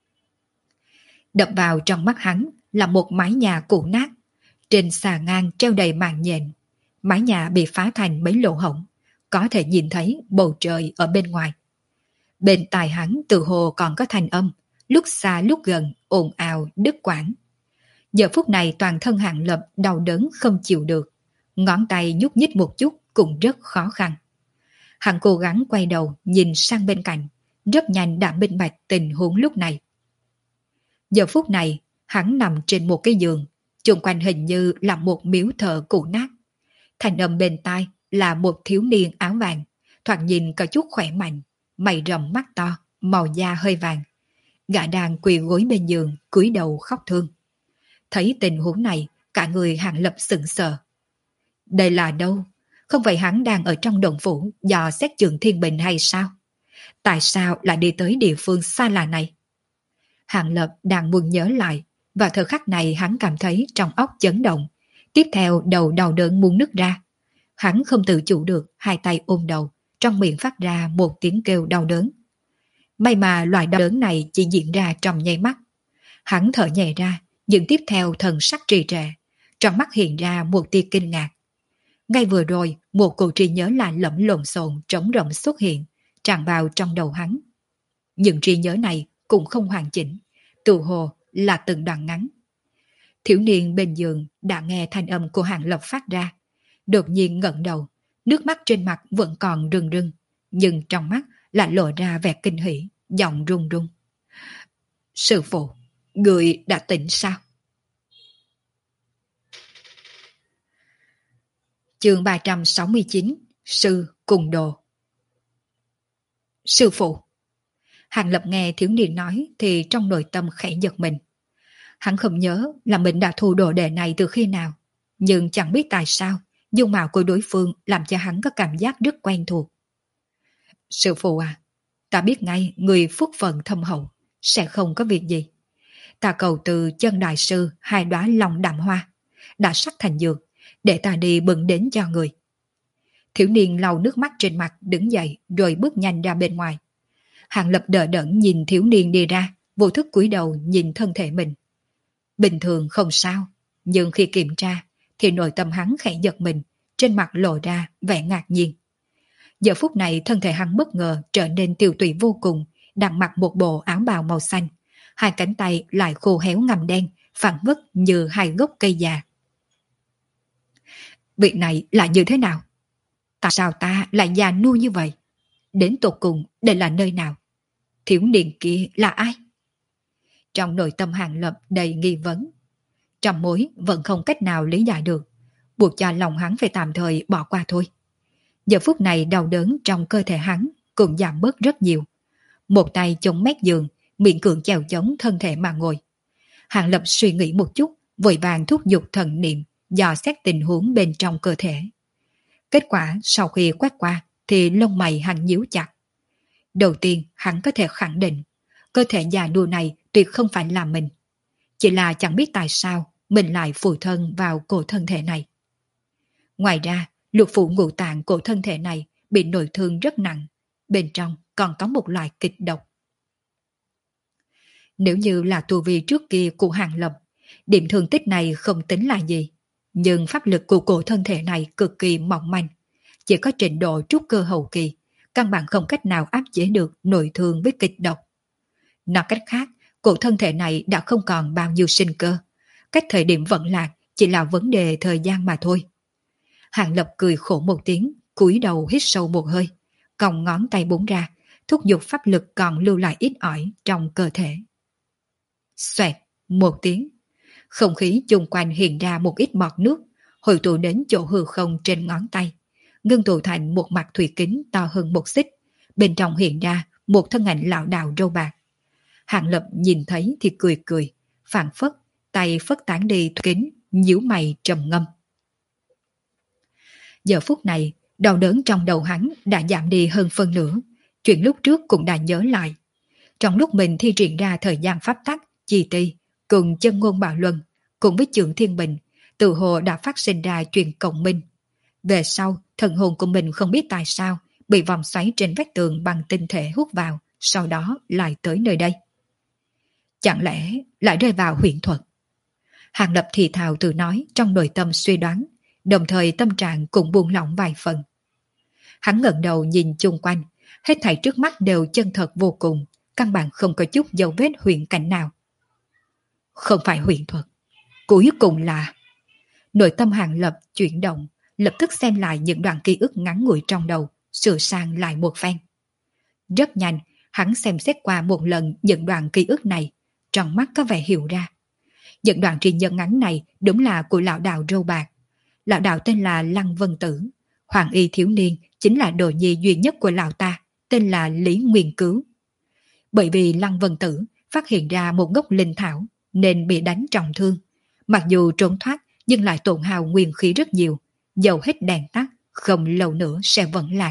Đập vào trong mắt hắn là một mái nhà cũ nát, trên xà ngang treo đầy màn nhện. Mái nhà bị phá thành mấy lỗ hổng, có thể nhìn thấy bầu trời ở bên ngoài. Bên tai hắn từ hồ còn có thanh âm, lúc xa lúc gần, ồn ào, đứt quãng. Giờ phút này toàn thân Hàng Lập đau đớn không chịu được, ngón tay nhúc nhích một chút cũng rất khó khăn. Hắn cố gắng quay đầu nhìn sang bên cạnh, rất nhanh đã minh bạch tình huống lúc này. Giờ phút này, hắn nằm trên một cái giường, xung quanh hình như là một miếu thờ cũ nát. Thành âm bên tai là một thiếu niên áo vàng, thoạt nhìn có chút khỏe mạnh, mày rậm mắt to, màu da hơi vàng. Gã đang quỳ gối bên giường, cúi đầu khóc thương. Thấy tình huống này, cả người Hàng Lập sững sờ. Đây là đâu? Không phải hắn đang ở trong động phủ dò xét trường thiên bình hay sao? Tại sao lại đi tới địa phương xa lạ này? Hàng Lập đang muốn nhớ lại, và thời khắc này hắn cảm thấy trong óc chấn động. Tiếp theo đầu đau đớn muốn nứt ra. Hắn không tự chủ được, hai tay ôm đầu, trong miệng phát ra một tiếng kêu đau đớn. May mà loại đau đớn này chỉ diễn ra trong nháy mắt. Hắn thở nhẹ ra, nhưng tiếp theo thần sắc trì trệ, trong mắt hiện ra một tia kinh ngạc. Ngay vừa rồi, một cuộc trí nhớ lạ lẫm lộn xộn trống rỗng xuất hiện, tràn vào trong đầu hắn. Những trí nhớ này cũng không hoàn chỉnh, tự hồ là từng đoạn ngắn. Thiếu niên bên giường đã nghe thanh âm của Hàng Lập phát ra, đột nhiên ngẩng đầu, nước mắt trên mặt vẫn còn rưng rưng, nhưng trong mắt lại lộ ra vẻ kinh hỉ, giọng run run. Sư phụ, người đã tỉnh sao? Chương 369, Sư cùng đồ. Sư phụ. Hàng Lập nghe thiếu niên nói thì trong nội tâm khẽ giật mình. Hắn không nhớ là mình đã thu đồ đệ này từ khi nào, nhưng chẳng biết tại sao dung mạo của đối phương làm cho hắn có cảm giác rất quen thuộc. Sư phụ à, ta biết ngay người phúc phận thâm hậu, sẽ không có việc gì. Ta cầu từ chân đại sư 2 đóa long đạm hoa, đã sắc thành dược, để ta đi bưng đến cho người. Thiếu niên lau nước mắt trên mặt đứng dậy rồi bước nhanh ra bên ngoài. Hàng Lập đờ đẫn nhìn thiếu niên đi ra, vô thức cúi đầu nhìn thân thể mình. Bình thường không sao, nhưng khi kiểm tra thì nội tâm hắn khẽ giật mình, trên mặt lộ ra vẻ ngạc nhiên. Giờ phút này thân thể hắn bất ngờ trở nên tiều tụy vô cùng, đang mặc một bộ áo bào màu xanh, hai cánh tay lại khô héo ngăm đen, phản phất như 2 gốc cây già. Việc này là như thế nào? Tại sao ta lại già nua như vậy? Đến tột cùng đây là nơi nào? Thiếu niên kia là ai? Trong nội tâm Hàng Lập đầy nghi vấn. Trong mối vẫn không cách nào lý giải được, buộc cho lòng hắn phải tạm thời bỏ qua thôi. Giờ phút này đau đớn trong cơ thể hắn cũng giảm bớt rất nhiều. Một tay chống mép giường, miệng cưỡng chèo chống thân thể mà ngồi. Hàng Lập suy nghĩ một chút, vội vàng thúc giục thần niệm, dò xét tình huống bên trong cơ thể. Kết quả sau khi quét qua thì lông mày hắn nhíu chặt. Đầu tiên hắn có thể khẳng định, cơ thể già nua này tuyệt không phải là mình. Chỉ là chẳng biết tại sao mình lại phụ thân vào cổ thân thể này. Ngoài ra, lục phủ ngũ tạng cổ thân thể này bị nội thương rất nặng, bên trong còn có một loại kịch độc. Nếu như là tu vi trước kia của Hàng Lập, điểm thương tích này không tính là gì, nhưng pháp lực của cổ thân thể này cực kỳ mỏng manh, chỉ có trình độ trúc cơ hậu kỳ, căn bản không cách nào áp chế được nội thương với kịch độc. Nói cách khác, cổ thân thể này đã không còn bao nhiêu sinh cơ, cách thời điểm vận lạc chỉ là vấn đề thời gian mà thôi. Hàng Lập cười khổ một tiếng, cúi đầu hít sâu một hơi, còng ngón tay búng ra, thúc giục pháp lực còn lưu lại ít ỏi trong cơ thể. Xoẹt, một tiếng, không khí chung quanh hiện ra một ít bọt nước, hội tụ đến chỗ hư không trên ngón tay. ngưng tụ thành một mặt thủy kính to hơn một xích, bên trong hiện ra một thân ảnh lão đạo râu bạc. Hàng Lập nhìn thấy thì cười cười, phảng phất, tay phất tán đi thủy kính, nhíu mày trầm ngâm. Giờ phút này, đau đớn trong đầu hắn đã giảm đi hơn phân nửa, chuyện lúc trước cũng đã nhớ lại. Trong lúc mình thi triển ra thời gian pháp tắc, chi ti, cùng chân ngôn bạo luân, cùng với trường thiên bình, tự hồ đã phát sinh ra chuyện cộng minh. Về sau, thần hồn của mình không biết tại sao bị vòng xoáy trên vách tường bằng tinh thể hút vào, sau đó lại tới nơi đây. Chẳng lẽ lại rơi vào huyễn thuật? Hàng Lập thì thào tự nói trong nội tâm suy đoán, đồng thời tâm trạng cũng buông lỏng vài phần. Hắn ngẩng đầu nhìn chung quanh, hết thảy trước mắt đều chân thật vô cùng, căn bản không có chút dấu vết huyễn cảnh nào. Không phải huyễn thuật, cuối cùng là... Nội tâm Hàng Lập chuyển động, lập tức xem lại những đoạn ký ức ngắn ngủi trong đầu, sửa sang lại một phen. Rất nhanh, hắn xem xét qua một lần những đoạn ký ức này, trong mắt có vẻ hiểu ra. Những đoạn trí nhớ ngắn này đúng là của lão đạo râu bạc. Lão đạo tên là Lăng Vân Tử, hoàng y thiếu niên chính là đồ nhi duy nhất của lão ta, tên là Lý Nguyên Cứu. Bởi vì Lăng Vân Tử phát hiện ra một gốc linh thảo nên bị đánh trọng thương. Mặc dù trốn thoát nhưng lại tổn hao nguyên khí rất nhiều, dầu hết đèn tắt, không lâu nữa sẽ vẫn lạc.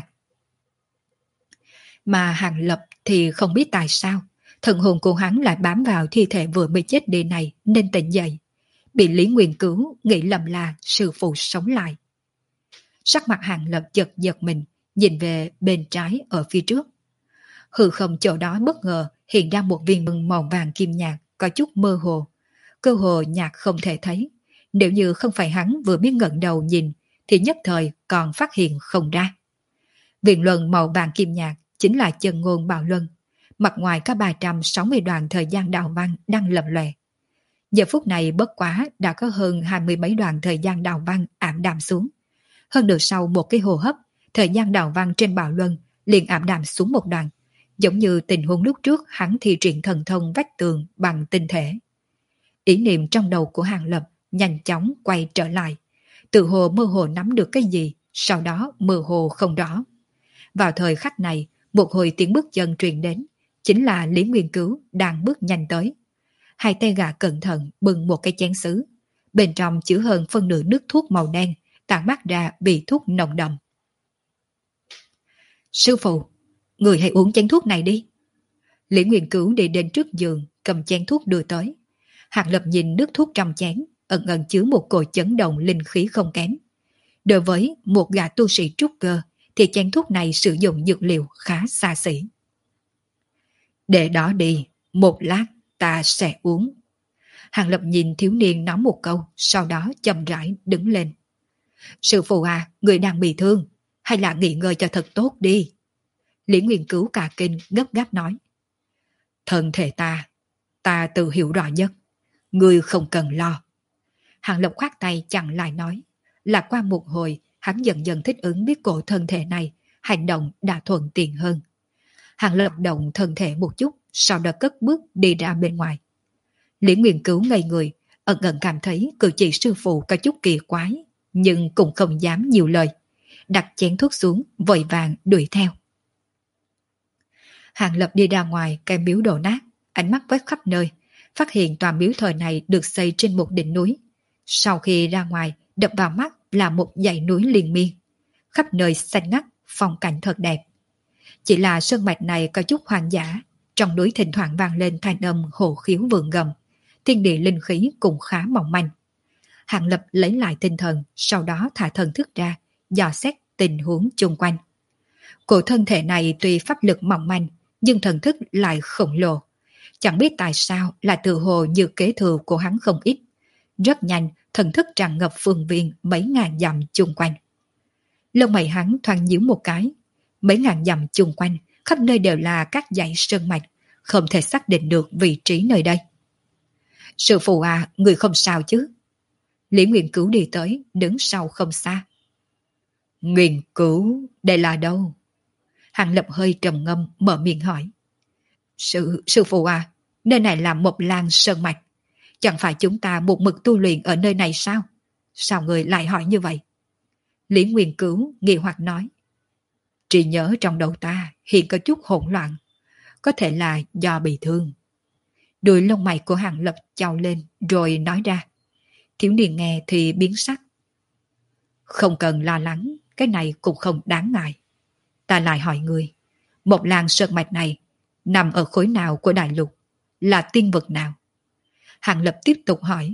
Mà Hàng Lập thì không biết tại sao, thần hồn của hắn lại bám vào thi thể vừa mới chết đi này nên tỉnh dậy. Bị Lý Nguyên Cứu nghĩ lầm là sư phụ sống lại. Sắc mặt Hàng Lập chợt giật mình, nhìn về bên trái ở phía trước. Hư không chỗ đó bất ngờ hiện ra một viên mừng màu vàng kim nhạt, có chút mơ hồ. Cơ hồ nhạt không thể thấy. Nếu như không phải hắn vừa biết ngẩng đầu nhìn, thì nhất thời còn phát hiện không ra. Viên luân màu vàng kim nhạt chính là chân ngôn bạo luân. Mặt ngoài có 360 đoạn thời gian đạo văn đang lập lòe. Giờ phút này bất quá đã có hơn 20 mấy đoạn thời gian đạo văn ảm đạm xuống. Hơn được sau một cái hô hấp, thời gian đạo văn trên bạo luân liền ảm đạm xuống một đoạn, giống như tình huống lúc trước hắn thi triển thần thông vách tường bằng tinh thể. Ý niệm trong đầu của Hàng Lập nhanh chóng quay trở lại, tự hồ mơ hồ nắm được cái gì, sau đó mơ hồ không rõ. Vào thời khắc này, một hồi tiếng bước chân truyền đến, chính là Lý Nguyên Cứu đang bước nhanh tới. Hai tay gã cẩn thận bưng một cái chén sứ, bên trong chứa hơn phân nửa nước thuốc màu đen, tản mát ra vị thuốc nồng đậm. Sư phụ, người hãy uống chén thuốc này đi. Lý Nguyên Cứu đi đến trước giường, cầm chén thuốc đưa tới. Hàng Lập nhìn nước thuốc trong chén, ẩn ẩn chứa một cội chấn động linh khí không kém. Đối với một gã tu sĩ trúc cơ, thì chén thuốc này sử dụng dược liệu khá xa xỉ. Để đó đi, một lát ta sẽ uống. Hàng Lập nhìn thiếu niên nói một câu, sau đó chậm rãi đứng lên. Sư phụ à, người đang bị thương, hay là nghỉ ngơi cho thật tốt đi. Lý Nguyên Cứu cả kinh gấp gáp nói. Thân thể ta tự hiểu rõ nhất, người không cần lo. Hàng Lập khoát tay chặn lại nói, là qua một hồi hắn dần dần thích ứng biết cổ thân thể này, hành động đã thuận tiện hơn. Hàng Lập động thân thể một chút, sau đó cất bước đi ra bên ngoài. Lý Nguyên Cứu ngây người, ẩn ẩn cảm thấy cử chỉ sư phụ có chút kỳ quái, nhưng cũng không dám nhiều lời. Đặt chén thuốc xuống, vội vàng đuổi theo. Hàng Lập đi ra ngoài cái miếu đổ nát, ánh mắt quét khắp nơi, phát hiện tòa miếu thời này được xây trên một đỉnh núi. Sau khi ra ngoài, đập vào mắt là một dãy núi liên miên. Khắp nơi xanh ngắt, phong cảnh thật đẹp. Chỉ là sơn mạch này có chút hoang dã, trong núi thỉnh thoảng vang lên thanh âm hồ khiếu vượng gầm, thiên địa linh khí cũng khá mỏng manh. Hàng Lập lấy lại tinh thần, sau đó thả thần thức ra, dò xét tình huống chung quanh. Cổ thân thể này tuy pháp lực mỏng manh, nhưng thần thức lại khổng lồ. Chẳng biết tại sao lại tự hồ như kế thừa của hắn không ít. Rất nhanh, thần thức tràn ngập phương viên mấy ngàn dặm chung quanh. Lông mày hắn thoáng nhíu một cái. Mấy ngàn dặm chung quanh, khắp nơi đều là các dãy sơn mạch, không thể xác định được vị trí nơi đây. Sư phụ à, người không sao chứ? Lý Nguyên Cứu đi tới, đứng sau không xa. Nguyên Cứu, đây là đâu? Hàng Lập hơi trầm ngâm, mở miệng hỏi. Sư phụ à, nơi này là một làng sơn mạch. Chẳng phải chúng ta một mực tu luyện ở nơi này sao? Sao người lại hỏi như vậy? Lý Nguyên Cửu nghi hoặc nói. Trí nhớ trong đầu ta hiện có chút hỗn loạn, có thể là do bị thương. Đuôi lông mày của Hàng Lập chau lên rồi nói ra. Thiếu niên nghe thì biến sắc. Không cần lo lắng, cái này cũng không đáng ngại. Ta lại hỏi người, một làng sơn mạch này nằm ở khối nào của đại lục, là tiên vực nào? Hàng Lập tiếp tục hỏi.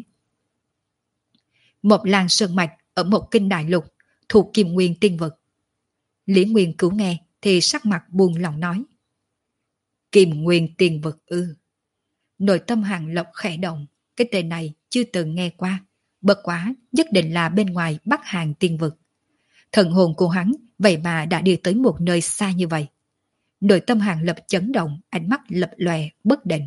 Một làng sơn mạch ở một kinh đại lục thuộc Kim Nguyên tiên vực. Lý Nguyên Cửu nghe thì sắc mặt buồn lòng nói. Kim Nguyên tiên vực ư? Nội tâm Hàng Lập khẽ động, cái tên này chưa từng nghe qua, bất quá nhất định là bên ngoài Bắc Hàng tiên vực. Thần hồn của hắn vậy mà đã đi tới một nơi xa như vậy. Nội tâm Hàng Lập chấn động, ánh mắt lập lòe bất định.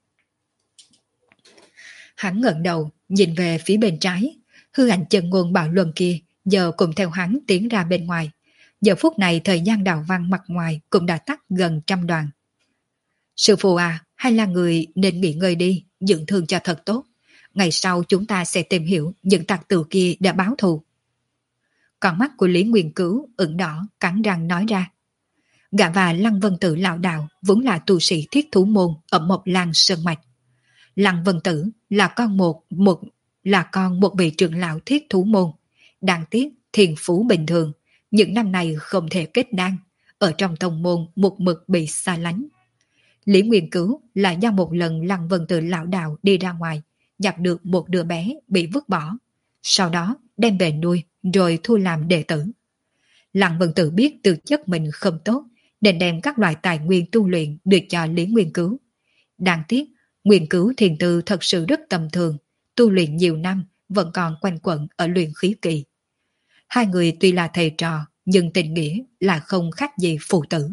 Hắn ngẩng đầu nhìn về phía bên trái, hư ảnh chân ngôn bạo luân kia giờ cùng theo hắn tiến ra bên ngoài. Giờ phút này thời gian đào văn mặt ngoài cũng đã tắt gần 100 đoàn. Sư phụ à, hay là người nên nghỉ ngơi đi, dưỡng thương cho thật tốt. Ngày sau chúng ta sẽ tìm hiểu những tặc tử kia đã báo thù. Con mắt của Lý Nguyên Cửu ửng đỏ, cắn răng nói ra. Gã và Lăng Vân Tử lão đạo vốn là tu sĩ thiết thú môn ở một làng sơn mạch. Lăng Vân Tử là con một vị trưởng lão thiết thú môn. Đáng tiếc thiên phú bình thường, những năm này không thể kết đan, ở trong tông môn một mực bị xa lánh. Lý Nguyên Cửu là do một lần Lăng Vân Tử lão đạo đi ra ngoài, nhặt được một đứa bé bị vứt bỏ, sau đó đem về nuôi rồi thu làm đệ tử. Lăng Vân Tử biết tư chất mình không tốt nên đem các loại tài nguyên tu luyện được cho Lý Nguyên Cửu. Đáng tiếc, Nguyên Cửu thiền tư thật sự rất tầm thường, tu luyện nhiều năm vẫn còn quanh quẩn ở luyện khí kỳ. Hai người tuy là thầy trò nhưng tình nghĩa là không khác gì phụ tử.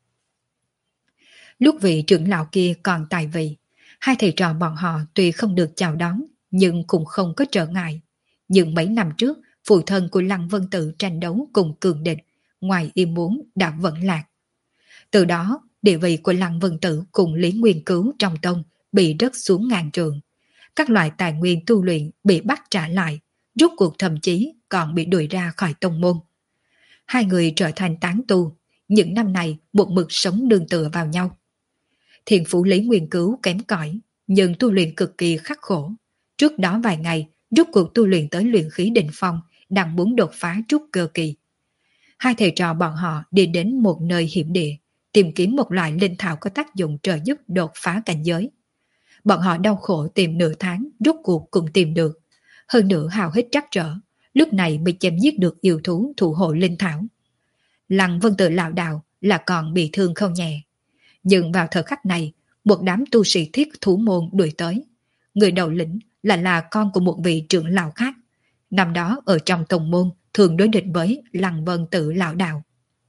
Lúc vị trưởng lão kia còn tại vị, hai thầy trò bọn họ tuy không được chào đón nhưng cũng không có trở ngại. Nhưng mấy năm trước, phụ thân của Lăng Vân Tử tranh đấu cùng cường địch, ngoài ý muốn đã vẫn lạc. Từ đó, địa vị của Lăng Vân Tử cùng Lý Nguyên Cửu trong tông bị rớt xuống ngàn trượng. Các loại tài nguyên tu luyện bị bắt trả lại, rút cuộc thậm chí còn bị đuổi ra khỏi tông môn. Hai người trở thành tán tu, những năm này một mực sống nương tựa vào nhau. Thiền phủ Lý Nguyên Cửu kém cỏi, nhưng tu luyện cực kỳ khắc khổ. Trước đó vài ngày, rút cuộc tu luyện tới luyện khí đỉnh phong, đang muốn đột phá trúc cơ kỳ. Hai thầy trò bọn họ đi đến một nơi hiểm địa, tìm kiếm một loại linh thảo có tác dụng trợ giúp đột phá cảnh giới. Bọn họ đau khổ tìm nửa tháng, rút cuộc cũng tìm được. Hơn nữa hào hít trắc trở, lúc này mới chém giết được yêu thú thủ hộ linh thảo. Lăng Vân Tử lão đạo là còn bị thương không nhẹ. Nhưng vào thời khắc này, một đám tu sĩ thiết thủ môn đuổi tới. Người đầu lĩnh là con của một vị trưởng lão khác. Năm đó ở trong tông môn thường đối địch với Lăng Vân Tử lão đạo.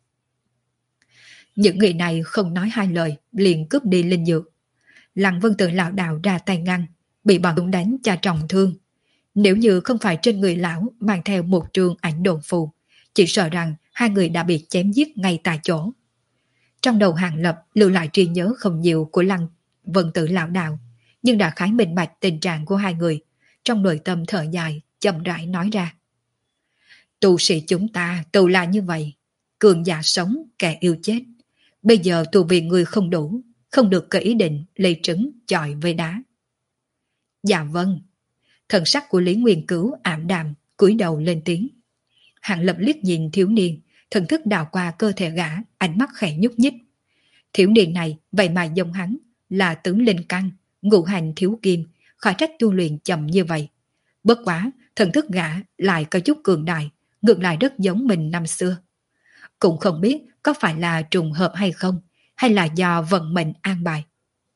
Những người này không nói hai lời, liền cướp đi linh dược. Lăng Vân Tử lão đạo ra tay ngăn, bị bọn chúng đánh cho trọng thương. Nếu như không phải trên người lão mang theo một trường ảnh đồn phù, chỉ sợ rằng hai người đã bị chém giết ngay tại chỗ. Trong đầu Hàng Lập lưu lại trí nhớ không nhiều của Lăng Vân Tử lão đạo, nhưng đã khá minh bạch tình trạng của hai người. Trong nội tâm thở dài, chậm rãi nói ra. Tu sĩ chúng ta tự là như vậy, cường giả sống, kẻ yêu chết. Bây giờ tu vì người không đủ, không được có ý định lấy trứng chọi với đá. Dạ vâng. Thần sắc của Lý Nguyên Cửu ảm đạm, cúi đầu lên tiếng. Hàng Lập liếc nhìn thiếu niên, thần thức đào qua cơ thể gã, ánh mắt khẽ nhúc nhích. Thiếu niên này vậy mà giống hắn, là tướng linh căn, ngũ hành thiếu kim, khỏi trách tu luyện chậm như vậy. Bất quá, thần thức gã lại có chút cường đại, ngược lại rất giống mình năm xưa. Cũng không biết có phải là trùng hợp hay không, hay là do vận mệnh an bài.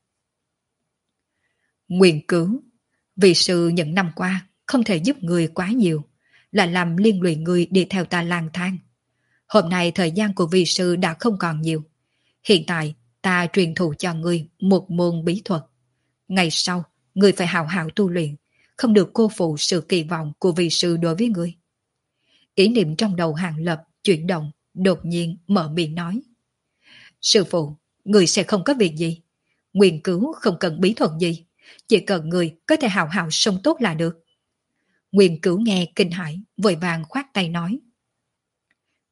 Nguyên Cửu, vì sư những năm qua không thể giúp người quá nhiều, là làm liên lụy người đi theo ta lang thang. Hôm nay thời gian của vị sư đã không còn nhiều. Hiện tại ta truyền thụ cho ngươi một môn bí thuật. Ngày sau, ngươi phải hào hảo tu luyện, không được cô phụ sự kỳ vọng của vị sư đối với ngươi. Ý niệm trong đầu Hàng Lập chuyển động, đột nhiên mở miệng nói. Sư phụ, người sẽ không có việc gì. Nguyên Cửu không cần bí thuật gì, chỉ cần người có thể hào hào sống tốt là được. Nguyên Cửu nghe kinh hãi, vội vàng khoát tay nói.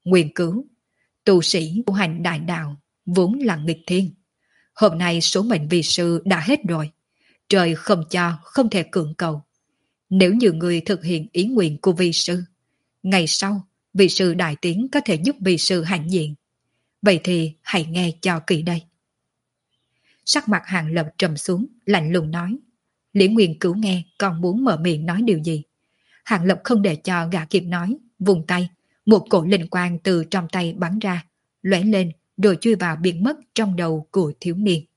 Nguyên cứu, tu sĩ tu hành đại đạo, vốn là nghịch thiên. Hôm nay số mệnh vị sư đã hết rồi. Trời không cho, không thể cưỡng cầu. Nếu như người thực hiện ý nguyện của vị sư, ngày sau, vị sư đại tiến có thể giúp vị sư hãnh diện. Vậy thì hãy nghe cho kỹ đây. Sắc mặt Hàng Lập trầm xuống, lạnh lùng nói. Lý Nguyên Cửu nghe còn muốn mở miệng nói điều gì. Hàng Lập không để cho gã kịp nói, vùng tay, một cổ linh quang từ trong tay bắn ra, lóe lên rồi chui vào biến mất trong đầu của thiếu niên.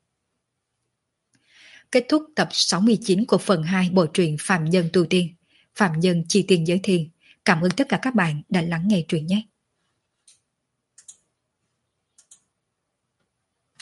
Kết thúc tập 69 của phần 2 bộ truyện Phạm Nhân Tu Tiên. Phạm Nhân Chi Tiên Giới Thiên. Cảm ơn tất cả các bạn đã lắng nghe truyện nhé.